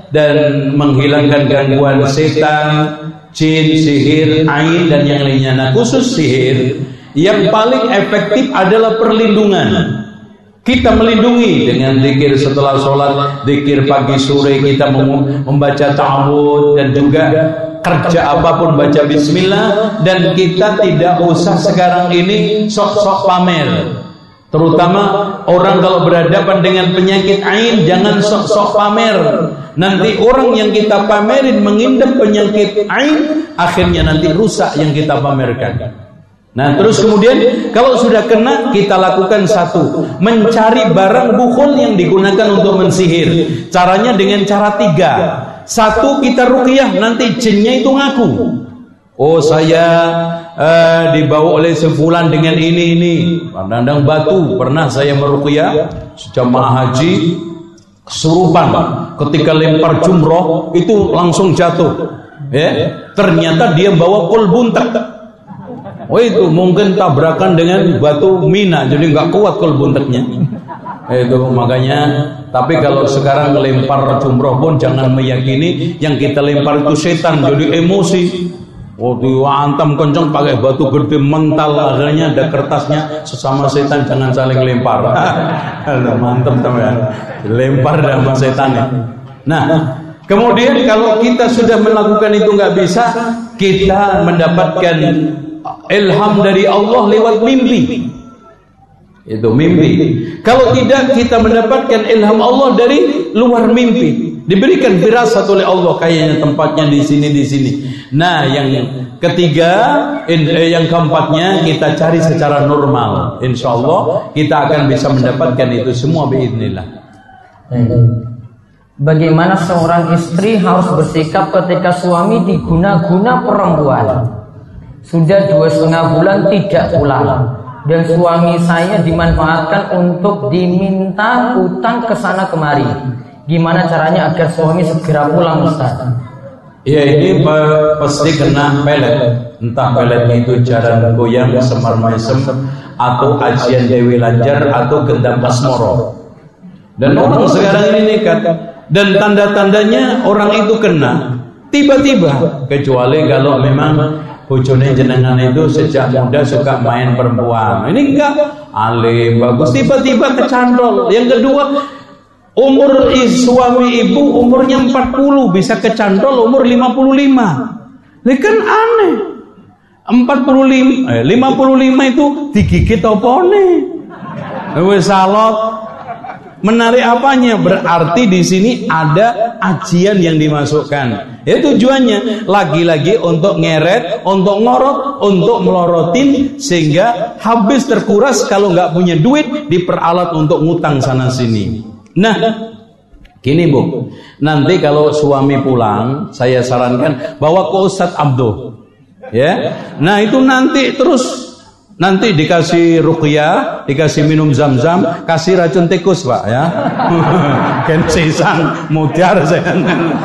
dan menghilangkan gangguan setan, jin, sihir, ain dan yang lainnya. Nah, khusus sihir yang paling efektif adalah perlindungan. Kita melindungi dengan zikir setelah sholat, zikir pagi sore, kita membaca ta'awudz dan juga kerja apapun baca bismillah. Dan kita tidak usah sekarang ini sok-sok pamer. Terutama orang kalau berhadapan dengan penyakit ain, jangan sok-sok pamer. Nanti orang yang kita pamerin mengidap penyakit ain, akhirnya nanti rusak yang kita pamerkan. Nah, terus kemudian kalau sudah kena, kita lakukan satu, mencari barang bukhul yang digunakan untuk mensihir. Caranya dengan cara 3. Satu, kita ruqyah, nanti jinnya itu ngaku. Oh, saya dibawa oleh sefulan dengan ini. Pandang batu, pernah saya meruqyah jamaah haji kesurupan. Ketika lempar jumroh itu langsung jatuh. Ya, ternyata dia bawa kol buntek. Oh, itu mungkin tabrakan dengan batu Mina, jadi nggak kuat kol bunteknya. Itu makanya. Tapi kalau sekarang lempar jumroh pun jangan meyakini yang kita lempar itu setan, jadi emosi. Waktu antam kenceng pakai batu gede mental, akhirnya ada kertasnya, sesama setan jangan saling lempar. Mantap teman, lempar sama setan. Nah, kemudian kalau kita sudah melakukan itu nggak bisa, kita mendapatkan ilham dari Allah lewat mimpi. Itu mimpi. Kalau tidak, kita mendapatkan ilham Allah dari luar mimpi. Diberikan firasat oleh Allah, kayaknya tempatnya di sini. Nah, yang ketiga, yang keempatnya kita cari secara normal. Insya Allah kita akan bisa mendapatkan itu semua biidznillah. Bagaimana seorang istri harus bersikap ketika suami diguna-guna perempuan? Sudah 2,5 bulan tidak pulang, dan suami saya dimanfaatkan untuk diminta utang ke sana kemari. Gimana caranya agar suami segera pulang, Ustaz? Ya, ini pasti kena pelet. Entah peletnya itu jaran goyang, semar mesem, atau ajian Dewi Lanjar, atau gendam Basmoro. Dan orang sekarang ini nekat. Dan tanda-tandanya orang itu kena tiba-tiba, kecuali kalau memang bojone jenengan itu sejak muda suka main perempuan. Ini enggak, alim, bagus, tiba-tiba kecantol. Yang kedua, umur suami ibu umurnya 40 bisa kecantol umur 55. Ini kan aneh. 55 itu digigit opone. Wis salot. Menarik apanya? Berarti di sini ada ajian yang dimasukkan. Ya, tujuannya lagi-lagi untuk ngeret, untuk ngorot, untuk melorotin sehingga habis terkuras. Kalau nggak punya duit diperalat untuk ngutang sana sini. Nah, gini Bu, nanti kalau suami pulang, saya sarankan bawa ke Ustadz Abduh, ya. Nah itu nanti nanti dikasih ruqyah, dikasih minum zam-zam, kasih racun tikus Pak, ya. Ken sisang mutiar saya.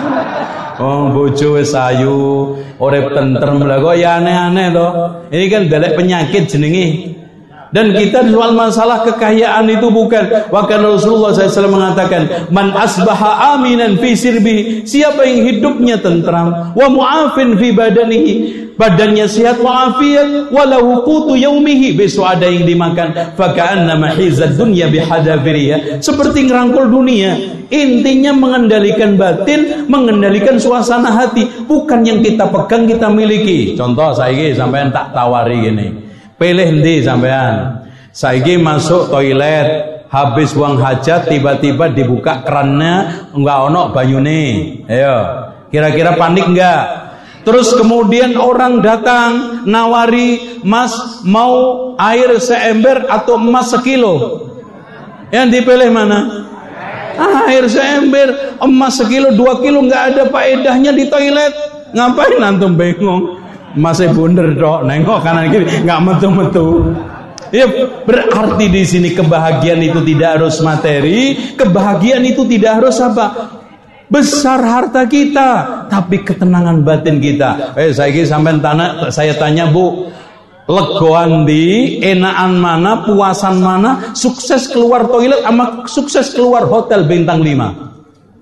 Oh, bojo wis ayu, urip tentrem lha kok ya aneh-aneh to. Ini kan delek penyakit jenenge. Dan kita soal masalah kekayaan itu bukan. Bahkan Rasulullah SAW mengatakan, man asbaha aminan fi sirbi, siapa yang hidupnya tentram, wa mu'afin fi badanihi, badannya sehat wa'afiat, walahu qutu yaumihi, besok ada yang dimakan, faka'annama hizad dunya bihadafiriya, seperti ngerangkul dunia. Intinya mengendalikan batin, mengendalikan suasana hati, bukan yang kita pegang kita miliki. Contoh saiki sampean tak tawari gini, pilih ndi sampean? Saiki masuk toilet, habis buang hajat, tiba-tiba dibuka kerannya, enggak ono banyune. Ayo, kira-kira panik enggak? Terus kemudian orang datang nawari, Mas mau air seember atau emas sekilo? Yang dipilih mana? Air seember, emas sekilo, 2 kilo enggak ada faedahnya di toilet. Ngapain antum bingung? Masih bunder dok, nengok kanan kiri nggak metu-metu. Ya, berarti di sini kebahagiaan itu tidak harus materi, kebahagiaan itu tidak harus apa? Besar harta kita, tapi ketenangan batin kita. Saya tanya Bu, legoan di, enakan mana, puasan mana, sukses keluar toilet sama sukses keluar hotel bintang 5?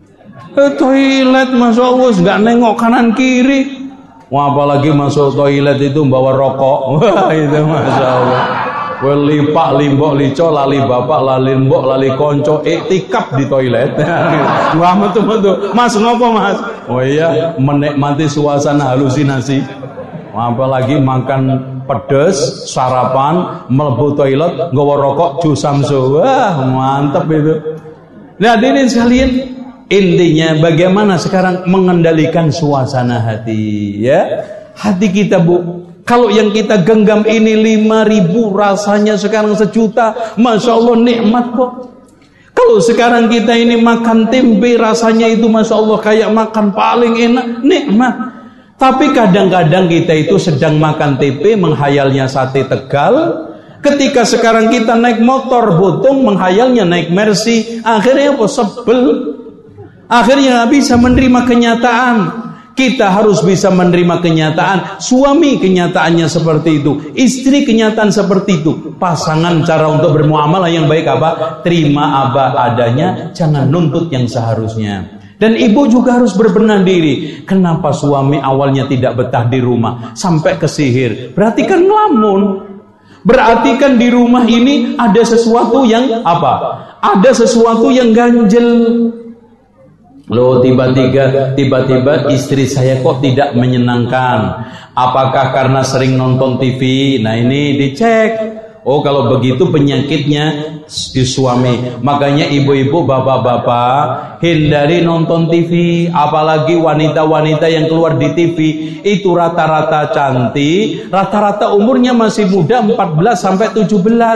Toilet masuk nggak nengok kanan kiri. Wah, apalagi masuk toilet itu bawa rokok. Wah, itu Masya Allah. Lipak limbok lico lali bapak lali mbok lali konco iktikaf di toilet. Wah, metu Mas ngopo Mas? Oh iya, menikmati suasana halusinasi. Apalagi makan pedes, sarapan, mlebu toilet, nggawa rokok, jus samsu. Wah, mantep itu. Nah, hadirin sekalian, intinya bagaimana sekarang mengendalikan suasana hati, ya. Hati kita, Bu. Kalau yang kita genggam ini 5.000, rasanya sekarang 1 juta. Masya Allah, nikmat kok. Kalau sekarang kita ini makan tempe, rasanya itu Masya Allah kayak makan paling enak, nikmat. Tapi kadang-kadang kita itu sedang makan tempe, menghayalnya sate Tegal. Ketika sekarang kita naik motor Botong, menghayalnya naik Mercy. Akhirnya apa? Sebel. Akhirnya nggak bisa menerima kenyataan. Kita harus bisa menerima kenyataan. Suami kenyataannya seperti itu, istri kenyataan seperti itu. Pasangan cara untuk bermuamalah yang baik apa? Terima apa adanya, jangan nuntut yang seharusnya. Dan ibu juga harus berbenah diri. Kenapa suami awalnya tidak betah di rumah sampai ke sihir? Berarti kan ngelamun. Berarti kan di rumah ini ada sesuatu yang apa? Ada sesuatu yang ganjel. Loh, tiba-tiba istri saya kok tidak menyenangkan. Apakah karena sering nonton TV? Nah, ini dicek. Oh, kalau begitu penyakitnya di suami. Makanya ibu-ibu, bapak-bapak, hindari nonton TV. Apalagi wanita-wanita yang keluar di TV itu rata-rata cantik, rata-rata umurnya masih muda, 14 sampai 17.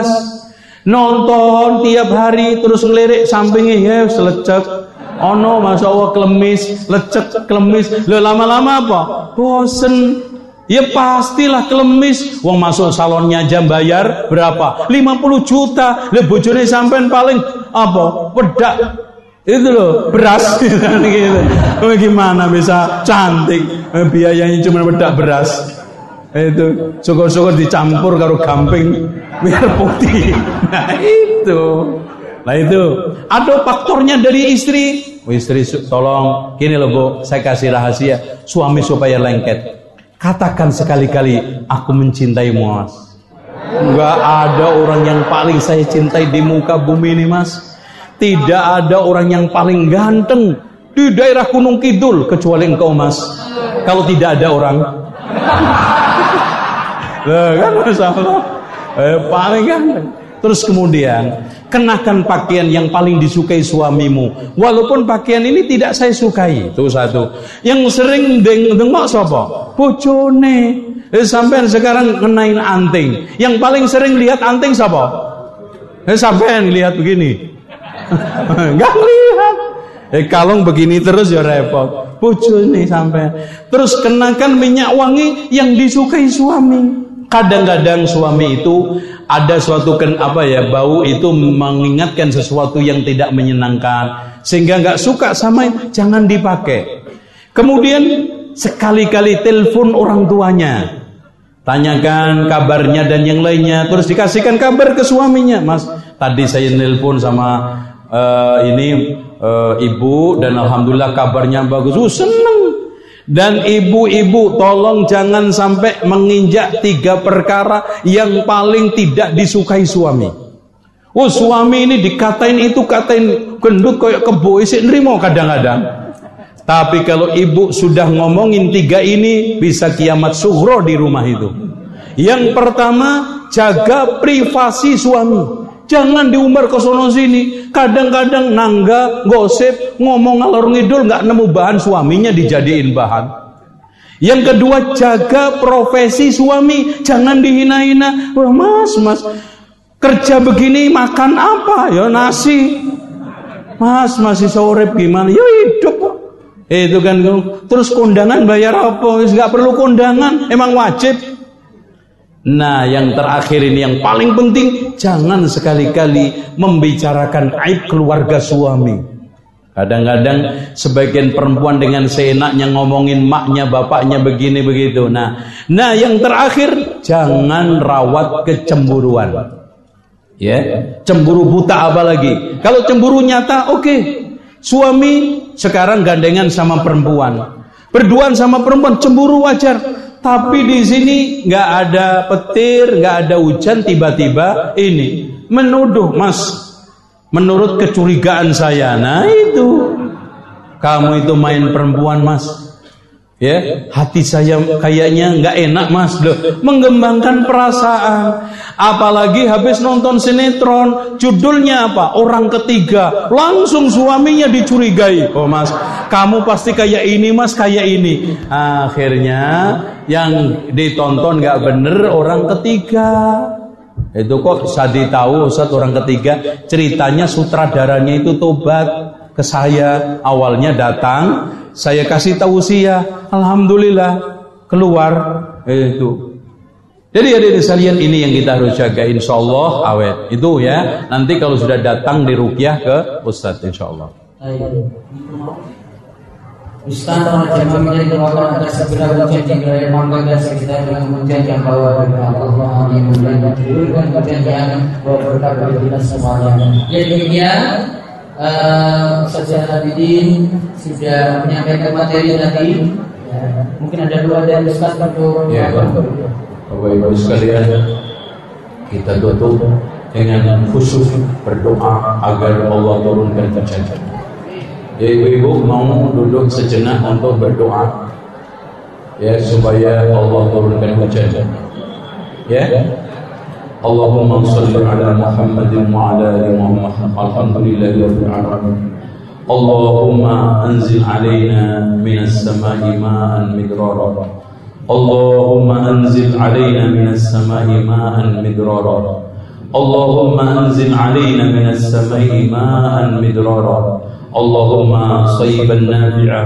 Nonton tiap hari terus ngelirik sampingnya, ya selecek. Oh no, Masya Allah, klemis, lecek, klemis. Loh, lama-lama apa? Bosen. Ya pastilah klemis. Wong masuk salonnya aja bayar berapa? 50 juta. Lah bojone sampean paling apa? Pedak. Itu loh, beras gitu. Gimana bisa cantik? Biayanya cuma pedak beras. Itu syukur-syukur dicampur karo gamping biar putih. Nah, itu. Nah itu, ada faktornya dari istri. Istri tolong, gini loh Bu, saya kasih rahasia, suami supaya lengket. Katakan sekali-kali, aku mencintaimu Mas. Enggak ada orang yang paling saya cintai di muka bumi ini Mas. Tidak ada orang yang paling ganteng di daerah Gunung Kidul kecuali engkau Mas. Kalau tidak ada orang. Loh, kan Masya Allah, paling ganteng. Terus kemudian kenakan pakaian yang paling disukai suamimu, walaupun pakaian ini tidak saya sukai. Itu satu. Yang sering dengok sapa? Bojone. Sampean sekarang ngenain anting. Yang paling sering lihat anting sapa? Sampean lihat begini. Enggak lihat. Kalung begini terus ya repot. Bojone sampean. Terus kenakan minyak wangi yang disukai suami. Kadang-kadang suami itu ada suatu bau itu mengingatkan sesuatu yang tidak menyenangkan sehingga nggak suka sama itu, jangan dipakai. Kemudian sekali-kali telepon orang tuanya, tanyakan kabarnya dan yang lainnya, terus dikasihkan kabar ke suaminya. Mas, tadi saya nelpon sama ibu dan alhamdulillah kabarnya bagus. Seneng. Dan ibu-ibu tolong jangan sampai menginjak 3 perkara yang paling tidak disukai suami. Oh, suami ini dikatain itu, katain gendut kayak kebo, isi nerimo kadang-kadang. Tapi kalau ibu sudah ngomongin 3 ini, bisa kiamat sughra di rumah itu. Yang pertama, jaga privasi suami. Jangan diumbar ke sono sini. Kadang-kadang nangga, gosip, ngomong ngalor ngidul, nggak nemu bahan, suaminya dijadiin bahan. Yang kedua, jaga profesi suami. Jangan dihina-hina. Wah mas, kerja begini makan apa? Ya nasi. Mas, masih sore gimana? Ya hidup. Itu kan. Terus kondangan bayar apa? Nggak perlu kondangan, emang wajib. Nah, yang terakhir ini yang paling penting, jangan sekali-kali membicarakan aib keluarga suami. Kadang-kadang sebagian perempuan dengan seenaknya ngomongin maknya, bapaknya begini begitu. Nah, yang terakhir, jangan rawat kecemburuan. Ya, cemburu buta apalagi. Kalau cemburu nyata, oke. Suami sekarang gandengan sama perempuan, berduaan sama perempuan, cemburu wajar. Tapi di sini nggak ada petir, nggak ada hujan, tiba-tiba ini menuduh, Mas, menurut kecurigaan saya. Nah itu, kamu itu main perempuan, Mas. Ya, hati saya kayaknya nggak enak, Mas. Loh, mengembangkan perasaan. Apalagi habis nonton sinetron, judulnya apa? Orang ketiga. Langsung suaminya dicurigai. Oh, Mas, kamu pasti kayak ini, Mas, kayak ini. Akhirnya yang ditonton nggak bener orang ketiga. Itu kok Sadi tahu, Ustaz, orang ketiga. Ceritanya sutradaranya itu tobat ke saya. Awalnya datang, saya kasih tausiah, alhamdulillah keluar itu. Jadi hadirin sekalian, ini yang kita harus jaga, insyaallah awet. Itu ya. Nanti kalau sudah datang di ruqyah ke Ustaz insyaallah. Ustaz, jemaah menjadi doakan agar segera hujan di wilayah Mangga dan sekitar dengan hujan yang bawa berkah Allah, amin, dan turunkan hujan yang bawa berkah bagi kita semuanya. Jadi demikian. Ustaz Habibin sudah menyampaikan materi tadi. Mungkin ada dua dari Ustaz untuk Bapak Ibu sekalian, kita tutup dengan khusyuk berdoa agar Allah turunkan hujan. Ya, ibu-ibu mau duduk sejenak untuk berdoa, ya, supaya Allah turunkan hujan. Ya. Allahumma shalli ala Muhammadin wa ala ali Muhammad. Alhamdulillahi rabbil alamin. Allahumma anzil alaina minas samai ma'an midrara. Allahumma anzil alaina minas samai ma'an midrara. Allahumma anzil alaina minas samai ma'an midrara. Allahumma sayyiban nafi'a.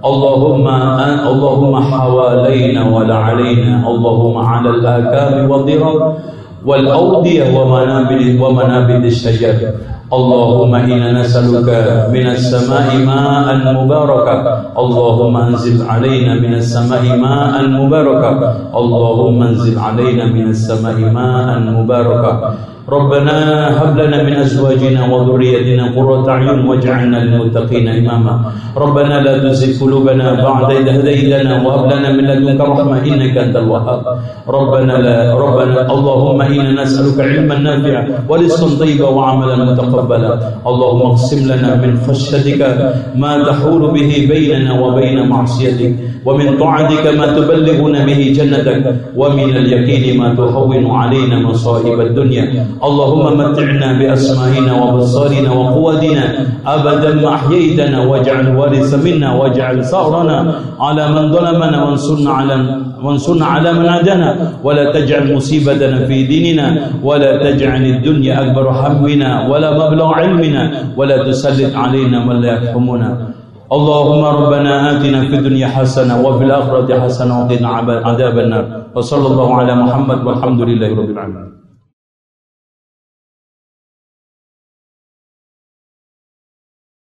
Allahumma hawalaina wa la alaina. Allahumma 'ala al-akami wa dhirar والأودية ومنابت الشجر. اللهم إنا نسألك من السماء ماء مباركا. اللهم انزل علينا من السماء ماء مباركا. اللهم انزل علينا من السماء ماء مباركا. ربنا هب لنا من أزواجنا وذريتنا قرة أعين واجعلنا للمتقين إماما. ربنا لا تزغ قلوبنا بعد إذ هديتنا وهب لنا من لدنك رحمة إنك أنت الوهاب. ربنا اللهم إنا نسألك علما نافعا ورزقا طيبا وعملا متقبلا. اللهم اقسم لنا من خشيتك ما تحول به بيننا وبين معصيتك، ومن طاعتك ما تبلغنا به جنتك، ومن اليقين ما تهون علينا مصائب الدنيا. اللهم متعنا بأسمائنا وبصارنا وقوتنا أبدا ما أحييتنا، واجعل الوارث منا، واجعل ثأرنا على من ظلمنا، وانصرنا على من عادانا، ولا تجعل مصيبتنا في ديننا، ولا تجعل الدنيا أكبر همنا ولا مبلغ علمنا، ولا تسلط علينا من لا يرحمنا. اللهم ربنا آتنا في الدنيا حسنة وفي الآخرة حسنة وقنا عذاب النار. وصلى الله على محمد والحمد لله رب العالمين.